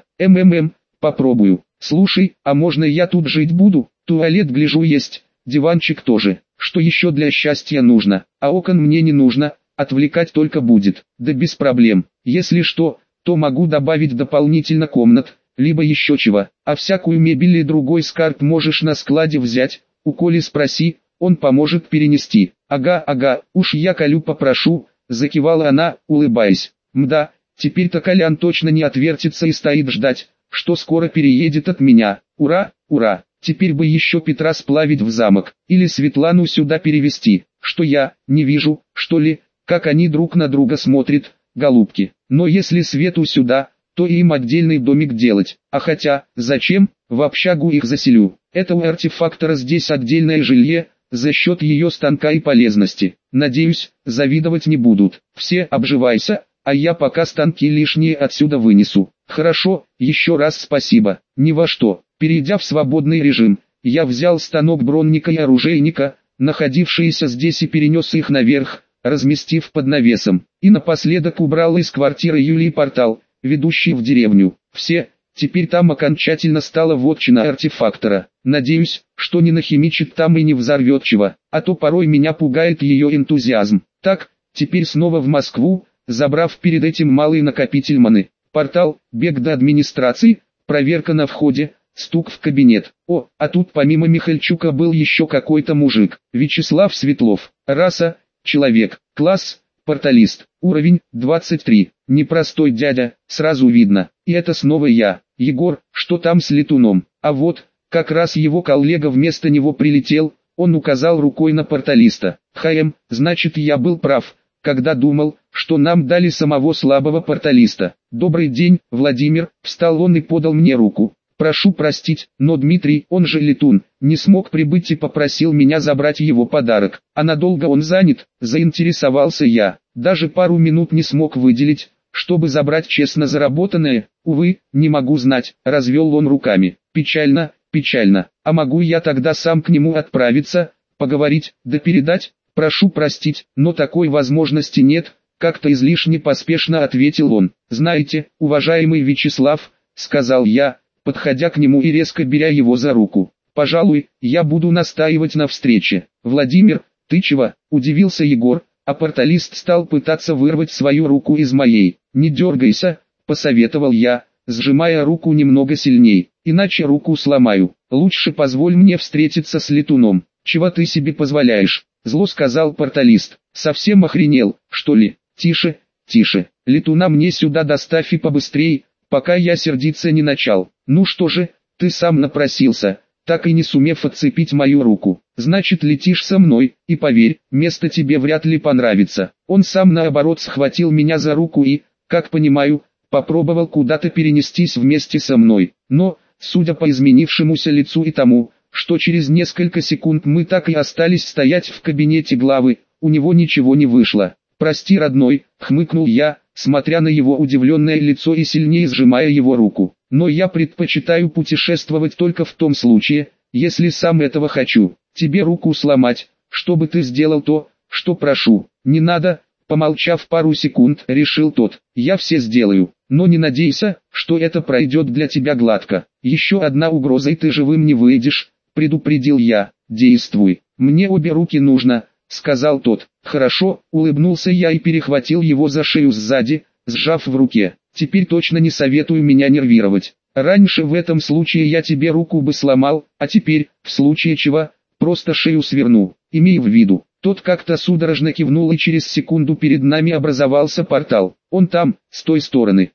Попробую. Слушай, а можно я тут жить буду? Туалет, гляжу, есть, диванчик тоже. Что еще для счастья нужно? А окон мне не нужно, отвлекать только будет. Да без проблем. Если что, то могу добавить дополнительно комнат, либо еще чего. А всякую мебель и другой скарб можешь на складе взять, у Коли спроси, он поможет перенести». Ага, уж я Колю попрошу», — закивала она, улыбаясь. «Мда, теперь-то Колян точно не отвертится и стоит ждать, что скоро переедет от меня. Ура, ура, теперь бы еще Петра сплавить в замок, или Светлану сюда перевести, что я, не вижу, что ли, как они друг на друга смотрят, голубки. Но если Свету сюда, то им отдельный домик делать, а хотя, зачем, в общагу их заселю. Это у артефактора здесь отдельное жилье, за счет ее станка и полезности. Надеюсь, завидовать не будут. Все обживайся, а я пока станки лишние отсюда вынесу. Хорошо, еще раз спасибо. Ни во что. Перейдя в свободный режим, я взял станок бронника и оружейника, находившиеся здесь, и перенес их наверх, разместив под навесом. И напоследок убрал из квартиры Юлии портал, ведущий в деревню. Теперь там окончательно стала вотчина артефактора. Надеюсь, что не нахимичит там и не взорвет чего, а то порой меня пугает ее энтузиазм. Так, теперь снова в Москву, забрав перед этим малый накопитель маны. Портал, бег до администрации, проверка на входе, стук в кабинет. О, а тут помимо Михальчука был еще какой-то мужик. Вячеслав Светлов. Раса, человек. Класс, порталист. Уровень, 23. Непростой дядя, сразу видно. И это снова я. Егор, что там с летуном? А вот, как раз его коллега вместо него прилетел, он указал рукой на порталиста. Значит, я был прав, когда думал, что нам дали самого слабого порталиста. «Добрый день, Владимир», — встал он и подал мне руку. «Прошу простить, но Дмитрий, он же летун, не смог прибыть и попросил меня забрать его подарок. А надолго он занят?» — заинтересовался я. «Даже пару минут не смог выделить, чтобы забрать честно заработанное. Увы, не могу знать», — развел он руками. «Печально, печально. А могу я тогда сам к нему отправиться, поговорить, да передать?» «Прошу простить, но такой возможности нет», — как-то излишне поспешно ответил он. «Знаете, уважаемый Вячеслав», — сказал я, подходя к нему и резко беря его за руку, «пожалуй, я буду настаивать на встрече». «Владимир, ты чего?» — удивился Егор, а порталист стал пытаться вырвать свою руку из моей. «Не дергайся», — посоветовал я, сжимая руку немного сильней, «иначе руку сломаю. Лучше позволь мне встретиться с летуном». «Чего ты себе позволяешь?» — зло сказал порталист. «Совсем охренел, что ли? Тише, тише. Летуна мне сюда доставь и побыстрей, пока я сердиться не начал». «Ну что же, ты сам напросился, так и не сумев отцепить мою руку. Значит, летишь со мной, и поверь, место тебе вряд ли понравится». Он сам наоборот схватил меня за руку и, как понимаю, попробовал куда-то перенестись вместе со мной. Но, судя по изменившемуся лицу и тому, что через несколько секунд мы так и остались стоять в кабинете главы, у него ничего не вышло. «Прости, родной», — хмыкнул я, смотря на его удивленное лицо и сильнее сжимая его руку. «Но я предпочитаю путешествовать только в том случае, если сам этого хочу. Тебе руку сломать, чтобы ты сделал то, что прошу». «Не надо», — помолчав пару секунд, решил тот. «Я все сделаю, но не надейся, что это пройдет для тебя гладко. Еще одна угроза и ты живым не выйдешь», — предупредил я. «Действуй, мне обе руки нужно», — сказал тот. «Хорошо», — улыбнулся я и перехватил его за шею сзади, сжав в руке. «Теперь точно не советую меня нервировать. Раньше в этом случае я тебе руку бы сломал, а теперь, в случае чего, просто шею сверну. Имей в виду». Тот как-то судорожно кивнул, и через секунду перед нами образовался портал. «Он там, с той стороны».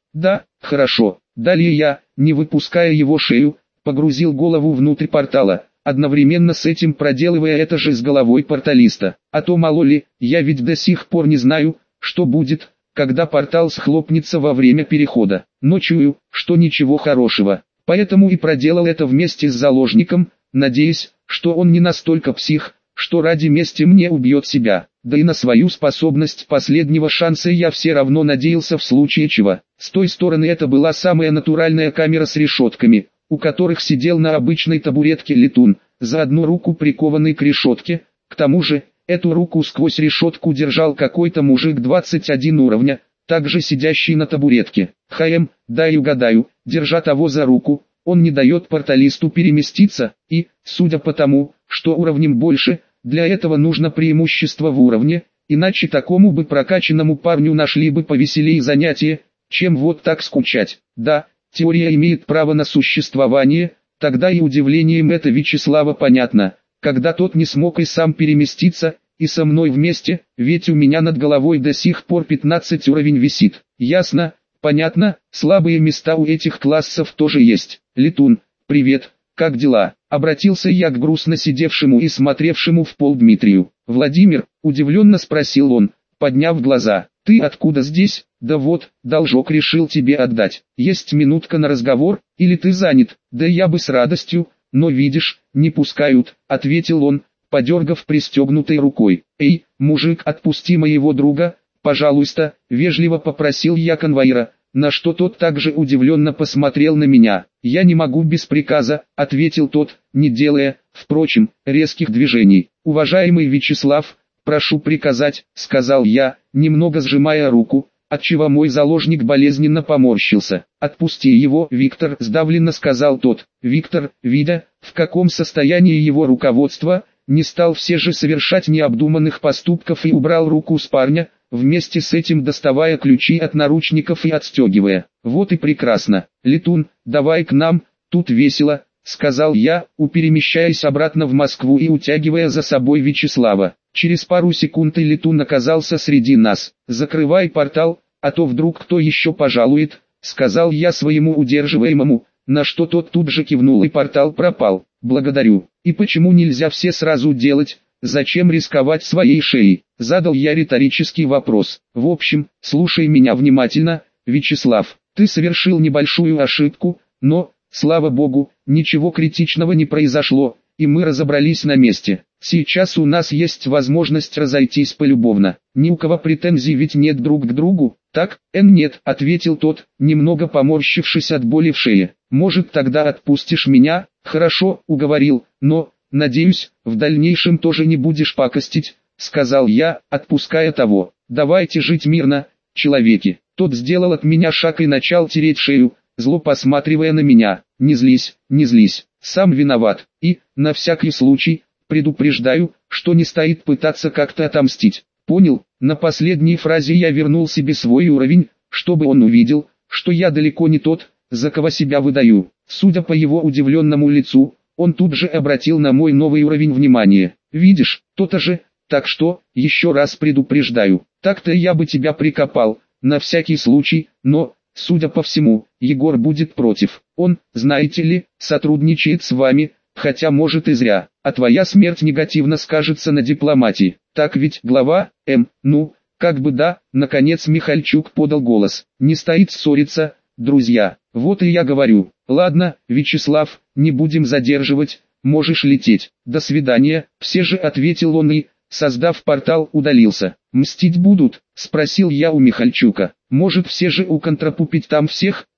Да, хорошо. Далее я, не выпуская его шею, погрузил голову внутрь портала, одновременно с этим проделывая это же с головой порталиста. А то мало ли, я ведь до сих пор не знаю, что будет, когда портал схлопнется во время перехода. Но чую, что ничего хорошего. Поэтому и проделал это вместе с заложником, надеясь, что он не настолько псих, что ради мести мне убьет себя. Да и на свою способность последнего шанса я все равно надеялся в случае чего. С той стороны это была самая натуральная камера с решетками, у которых сидел на обычной табуретке летун, за одну руку прикованный к решетке. К тому же, эту руку сквозь решетку держал какой-то мужик 21 уровня, также сидящий на табуретке. Дай угадаю, держа того за руку, он не дает порталисту переместиться, и, судя по тому, что уровнем больше, для этого нужно преимущество в уровне, иначе такому бы прокачанному парню нашли бы повеселее занятие, чем вот так скучать. Да, теория имеет право на существование, тогда и удивлением это Вячеслава понятно, когда тот не смог и сам переместиться, и со мной вместе, ведь у меня над головой до сих пор 15 уровень висит. Ясно, понятно, слабые места у этих классов тоже есть. Летун, привет, как дела? Обратился я к грустно сидевшему и смотревшему в пол Дмитрию. Владимир, удивленно спросил он, подняв глаза. Ты откуда здесь? Да вот, должок решил тебе отдать. Есть минутка на разговор, или ты занят? Да я бы с радостью, но видишь, не пускают, ответил он, подергав пристегнутой рукой. Эй, мужик, отпусти моего друга, пожалуйста, вежливо попросил я конвоира, на что тот также удивленно посмотрел на меня. Я не могу без приказа, ответил тот, не делая, впрочем, резких движений. Уважаемый Вячеслав, прошу приказать, сказал я, немного сжимая руку, отчего мой заложник болезненно поморщился. «Отпусти его, Виктор», сдавленно сказал тот. Виктор, видя, в каком состоянии его руководство, не стал все же совершать необдуманных поступков и убрал руку с парня, вместе с этим доставая ключи от наручников и отстегивая. «Вот и прекрасно. Летун, давай к нам, тут весело», сказал я, перемещаясь обратно в Москву и утягивая за собой Вячеслава. Через пару секунд и Летун оказался среди нас. «Закрывай портал, а то вдруг кто еще пожалует», сказал я своему удерживаемому, на что тот тут же кивнул и портал пропал. «Благодарю. И почему нельзя все сразу делать? Зачем рисковать своей шеей?» Задал я риторический вопрос. «В общем, слушай меня внимательно, Вячеслав. Ты совершил небольшую ошибку, но, слава богу, ничего критичного не произошло, и мы разобрались на месте. Сейчас у нас есть возможность разойтись полюбовно. Ни у кого претензий ведь нет друг к другу, так?» «Нет», ответил тот, немного поморщившись от боли в шее. «Может, тогда отпустишь меня?» «Хорошо, уговорил, но, надеюсь, в дальнейшем тоже не будешь пакостить», сказал я, отпуская того. «Давайте жить мирно, человеки». Тот сделал от меня шаг и начал тереть шею, зло посматривая на меня. «Не злись, не злись, сам виноват. И, на всякий случай, предупреждаю, что не стоит пытаться как-то отомстить. Понял?» На последней фразе я вернул себе свой уровень, чтобы он увидел, что я далеко не тот, за кого себя выдаю. Судя по его удивленному лицу, он тут же обратил на мой новый уровень внимания. «Видишь, то-то же, так что, еще раз предупреждаю, так-то я бы тебя прикопал, на всякий случай, но, судя по всему, Егор будет против. Он, знаете ли, сотрудничает с вами, хотя может и зря, а твоя смерть негативно скажется на дипломатии. Так ведь, глава, ну, как бы да», наконец Михальчук подал голос. «Не стоит ссориться, друзья, вот и я говорю. Ладно, Вячеслав, не будем задерживать, можешь лететь. До свидания», все же ответил он и, создав портал, удалился. «Мстить будут?» – спросил я у Михальчука. «Может все же уконтропупить там всех?»